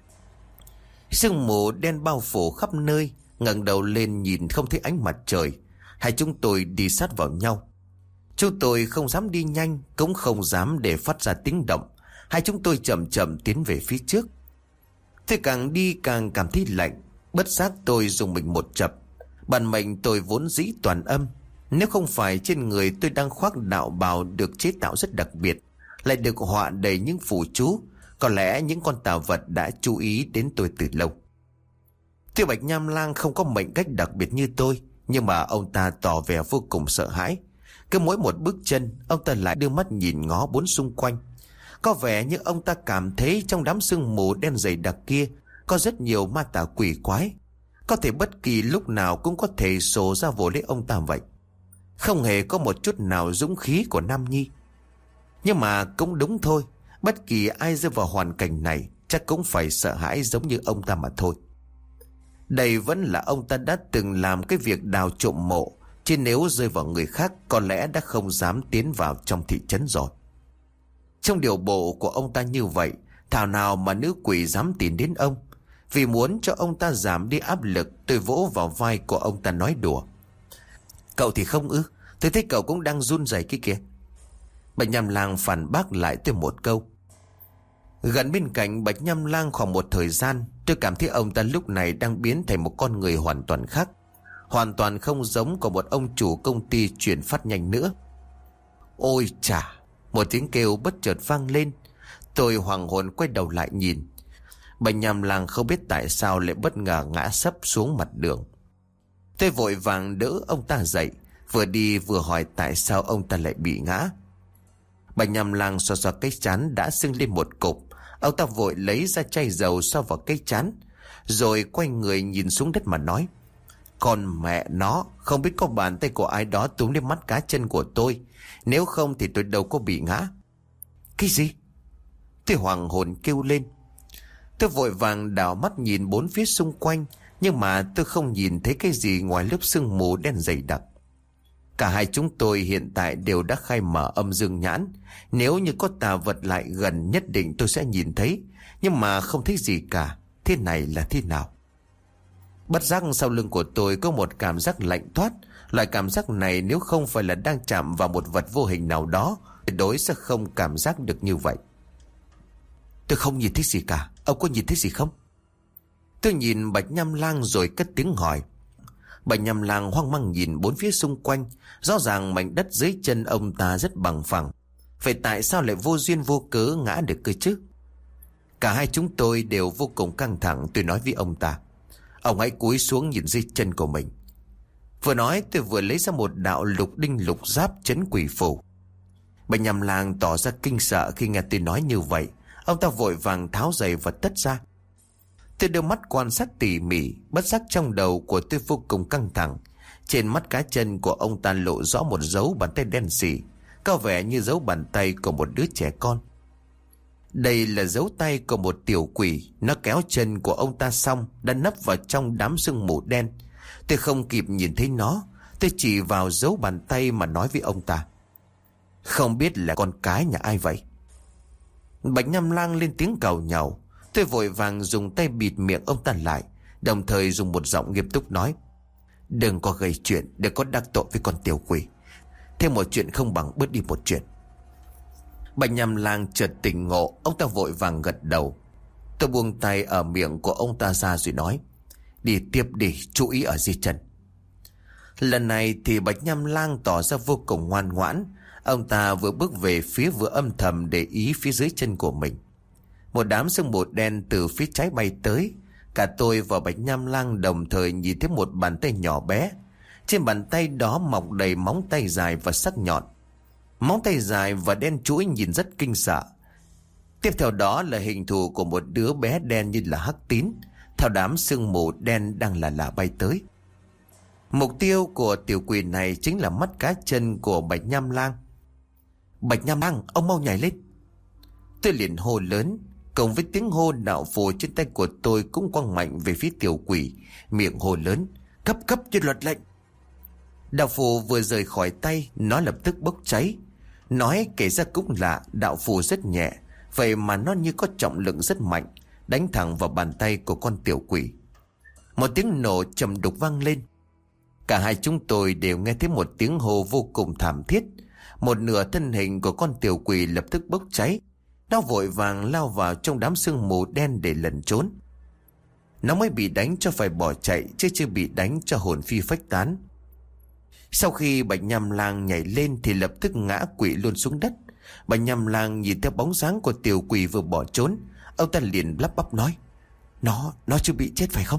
Sương mù đen bao phủ khắp nơi, ngẩng đầu lên nhìn không thấy ánh mặt trời. Hai chúng tôi đi sát vào nhau. Chúng tôi không dám đi nhanh, cũng không dám để phát ra tiếng động. Hai chúng tôi chậm chậm tiến về phía trước. Tôi càng đi càng cảm thấy lạnh. Bất giác tôi dùng mình một chập. Bản mệnh tôi vốn dĩ toàn âm. Nếu không phải trên người tôi đang khoác đạo bào được chế tạo rất đặc biệt, lại được họa đầy những phù chú, có lẽ những con tà vật đã chú ý đến tôi từ lâu. Tiêu Bạch Nhằm Lang không có mệnh cách đặc biệt như tôi, nhưng mà ông ta tỏ vẻ vô cùng sợ hãi. Cứ mỗi một bước chân, ông ta lại đưa mắt nhìn ngó bốn xung quanh. Có vẻ như ông ta cảm thấy trong đám sương mù đen dày đặc kia có rất nhiều ma tà quỷ quái, có thể bất kỳ lúc nào cũng có thể sổ ra vồ lấy ông ta vậy. Không hề có một chút nào dũng khí của Nam Nhi. Nhưng mà cũng đúng thôi, bất kỳ ai rơi vào hoàn cảnh này chắc cũng phải sợ hãi giống như ông ta mà thôi. Đây vẫn là ông ta đã từng làm cái việc đào trộm mộ, chứ nếu rơi vào người khác có lẽ đã không dám tiến vào trong thị trấn rồi. Trong điều bộ của ông ta như vậy, thảo nào mà nữ quỷ dám tìm đến ông. Vì muốn cho ông ta giảm đi áp lực, tôi vỗ vào vai của ông ta nói đùa. Cậu thì không ư? Tôi thấy cậu cũng đang run rẩy kia kìa. Bạch Nhằm Lang phản bác lại tôi một câu. Gần bên cạnh Bạch Nhằm Lang khoảng một thời gian, tôi cảm thấy ông ta lúc này đang biến thành một con người hoàn toàn khác, hoàn toàn không giống của một ông chủ công ty chuyển phát nhanh nữa. Ôi chà! Một tiếng kêu bất chợt vang lên. Tôi hoảng hồn quay đầu lại nhìn. Bà Nham Lang không biết tại sao lại bất ngờ ngã sấp xuống mặt đường. Tôi vội vàng đỡ ông ta dậy, vừa đi vừa hỏi tại sao ông ta lại bị ngã. Bà Nham Lang xoa xoa cái trán đã sưng lên một cục. Ông ta vội lấy ra chai dầu xoa vào cái trán, rồi quay người nhìn xuống đất mà nói: Con mẹ nó, không biết có bàn tay của ai đó túm lên mắt cá chân của tôi, nếu không thì tôi đâu có bị ngã. Cái gì? Tôi hoảng hồn kêu lên. Tôi vội vàng đảo mắt nhìn bốn phía xung quanh, nhưng mà tôi không nhìn thấy cái gì ngoài lớp sương mù đen dày đặc. Cả hai chúng tôi hiện tại đều đã khai mở âm dương nhãn. Nếu như có tà vật lại gần nhất định tôi sẽ nhìn thấy, nhưng mà không thấy gì cả. Thế này là thế nào? Bất giác sau lưng của tôi có một cảm giác lạnh toát. Loại cảm giác này nếu không phải là đang chạm vào một vật vô hình nào đó, tuyệt đối sẽ không cảm giác được như vậy. Tôi không nhìn thấy gì cả. Ông có nhìn thấy gì không? Tôi nhìn Bạch Nham Lang rồi cất tiếng hỏi. Bạch Nham Lang hoang mang nhìn bốn phía xung quanh. Rõ ràng mảnh đất dưới chân ông ta rất bằng phẳng. Vậy tại sao lại vô duyên vô cớ ngã được cơ chứ? Cả hai chúng tôi đều vô cùng căng thẳng. Tôi nói với ông ta: Ông hãy cúi xuống nhìn dưới chân của mình. Vừa nói tôi vừa lấy ra một đạo lục đinh lục giáp trấn quỷ phù. Bạch Nham Lang tỏ ra kinh sợ khi nghe tôi nói như vậy. Ông ta vội vàng tháo giày và tất ra. Tôi đưa mắt quan sát tỉ mỉ, bất giác trong đầu của tôi vô cùng căng thẳng. Trên mắt cá chân của ông ta lộ rõ một dấu bàn tay đen sì, có vẻ như dấu bàn tay của một đứa trẻ con. Đây là dấu tay của một tiểu quỷ. Nó kéo chân của ông ta xong đã nấp vào trong đám sương mù đen. Tôi không kịp nhìn thấy nó, tôi chỉ vào dấu bàn tay mà nói với ông ta: Không biết là con cái nhà ai vậy? Bạch Nham Lang lên tiếng càu nhàu. Tôi vội vàng dùng tay bịt miệng ông ta lại, đồng thời dùng một giọng nghiêm túc nói: Đừng có gây chuyện, đừng có đắc tội với con tiểu quỷ. Thêm một chuyện không bằng bớt đi một chuyện. Bạch Nham Lang chợt tỉnh ngộ, ông ta vội vàng gật đầu. Tôi buông tay ở miệng của ông ta ra rồi nói: Đi tiếp đi, chú ý ở dưới chân. Lần này thì Bạch Nham Lang tỏ ra vô cùng ngoan ngoãn. Ông ta vừa bước về phía vừa âm thầm để ý phía dưới chân của mình. Một đám sương mù đen từ phía trái bay tới. Cả tôi và Bạch Nham Lang đồng thời nhìn thấy một bàn tay nhỏ bé. Trên bàn tay đó mọc đầy móng tay dài và sắc nhọn. Móng tay dài và đen chuỗi nhìn rất kinh sợ. Tiếp theo đó là hình thù của một đứa bé đen như là hắc tín, theo đám sương mù đen đang lả bay tới. Mục tiêu của tiểu quỷ này chính là mắt cá chân của Bạch Nham Lang. Bạch Nham Lang, ông mau nhảy lên. Tôi liền hô lớn. Cùng với tiếng hô, đạo phù trên tay của tôi cũng quăng mạnh về phía tiểu quỷ, miệng hô lớn: Cấp cho luật lệnh. Đạo phù vừa rời khỏi tay, nó lập tức bốc cháy. Nói kể ra cũng lạ, đạo phù rất nhẹ, vậy mà nó như có trọng lượng rất mạnh, đánh thẳng vào bàn tay của con tiểu quỷ. Một tiếng nổ trầm đục vang lên. Cả hai chúng tôi đều nghe thấy một tiếng hô vô cùng thảm thiết. Một nửa thân hình của con tiểu quỷ lập tức bốc cháy. Nó vội vàng lao vào trong đám sương mù đen để lẩn trốn. Nó mới bị đánh cho phải bỏ chạy, chứ chưa bị đánh cho hồn phi phách tán. Sau khi Bạch Nham Lang nhảy lên thì lập tức ngã quỵ luôn xuống đất. Bạch Nham Lang nhìn theo bóng dáng của tiểu quỷ vừa bỏ trốn, ông ta liền lắp bắp nói: Nó chưa bị chết phải không?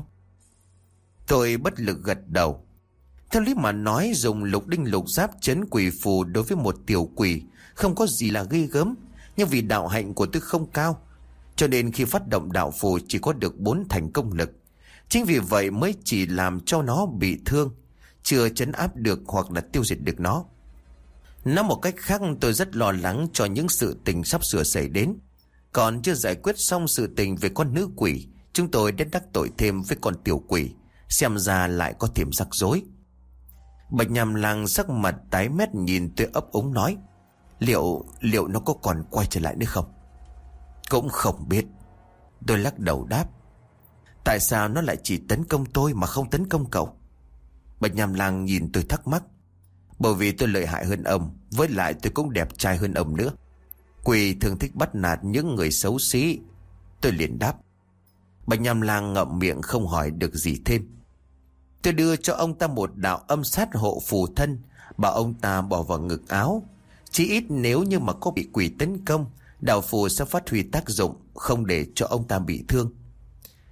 Tôi bất lực gật đầu. Theo lý mà nói, dùng lục đinh lục giáp trấn quỷ phù đối với một tiểu quỷ không có gì là ghê gớm. Nhưng vì đạo hạnh của tôi không cao, cho nên khi phát động đạo phù chỉ có được 4 thành công lực. Chính vì vậy mới chỉ làm cho nó bị thương, chưa trấn áp được hoặc là tiêu diệt được nó. Nói một cách khác, tôi rất lo lắng cho những sự tình sắp sửa xảy đến. Còn chưa giải quyết xong sự tình về con nữ quỷ, chúng tôi đã đắc tội thêm với con tiểu quỷ, xem ra lại có thêm rắc rối. Bạch Nham Lang sắc mặt tái mét nhìn tôi ấp úng nói: Liệu nó có còn quay trở lại nữa không? Cũng không biết. Tôi lắc đầu đáp: Tại sao nó lại chỉ tấn công tôi mà không tấn công cậu? Bạch Nham Lang nhìn tôi thắc mắc. Bởi vì tôi lợi hại hơn ông, với lại tôi cũng đẹp trai hơn ông nữa. Quỷ thường thích bắt nạt những người xấu xí. Tôi liền đáp. Bạch Nham Lang ngậm miệng không hỏi được gì thêm. Tôi đưa cho ông ta một đạo âm sát hộ phù thân, bảo ông ta bỏ vào ngực áo. Chỉ ít nếu như mà có bị quỷ tấn công, đạo phù sẽ phát huy tác dụng, không để cho ông ta bị thương.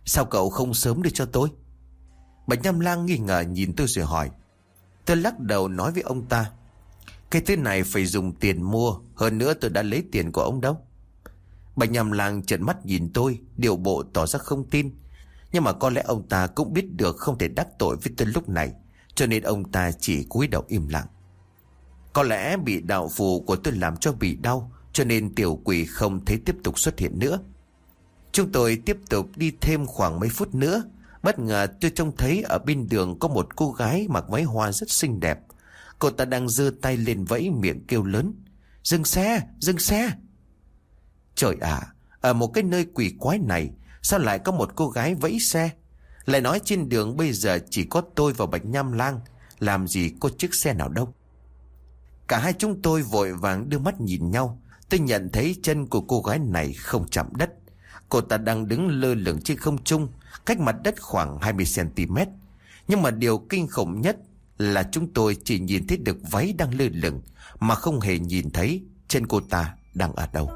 Sao cậu không sớm đưa cho tôi? Bạch Nham Lang nghi ngờ nhìn tôi rồi hỏi. Tôi lắc đầu nói với ông ta, cái thứ này phải dùng tiền mua, hơn nữa tôi đã lấy tiền của ông đâu. Bạch Nham Lang trợn mắt nhìn tôi, điều bộ tỏ ra không tin. Nhưng mà có lẽ ông ta cũng biết được không thể đắc tội với tôi lúc này, cho nên ông ta chỉ cúi đầu im lặng. Có lẽ bị đạo phù của tôi làm cho bị đau, cho nên tiểu quỷ không thấy tiếp tục xuất hiện nữa. Chúng tôi tiếp tục đi thêm khoảng mấy phút nữa. Bất ngờ tôi trông thấy ở bên đường có một cô gái mặc váy hoa rất xinh đẹp. Cô ta đang giơ tay lên vẫy miệng kêu lớn, dừng xe, dừng xe. Trời ạ, ở một cái nơi quỷ quái này sao lại có một cô gái vẫy xe? Lại nói trên đường bây giờ chỉ có tôi và Bạch Nham Lang, làm gì có chiếc xe nào đâu. Cả hai chúng tôi vội vàng đưa mắt nhìn nhau. Tôi nhận thấy chân của cô gái này không chạm đất. Cô ta đang đứng lơ lửng trên không trung, cách mặt đất khoảng 20 cm. Nhưng mà điều kinh khủng nhất là chúng tôi chỉ nhìn thấy được váy đang lơ lửng, mà không hề nhìn thấy chân cô ta đang ở đâu.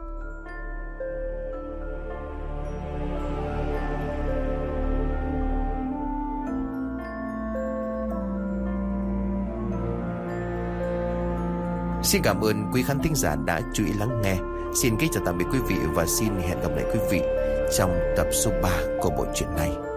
Xin cảm ơn quý khán thính giả đã chú ý lắng nghe. Xin kính chào tạm biệt quý vị và xin hẹn gặp lại quý vị trong tập số 3 của bộ truyện này.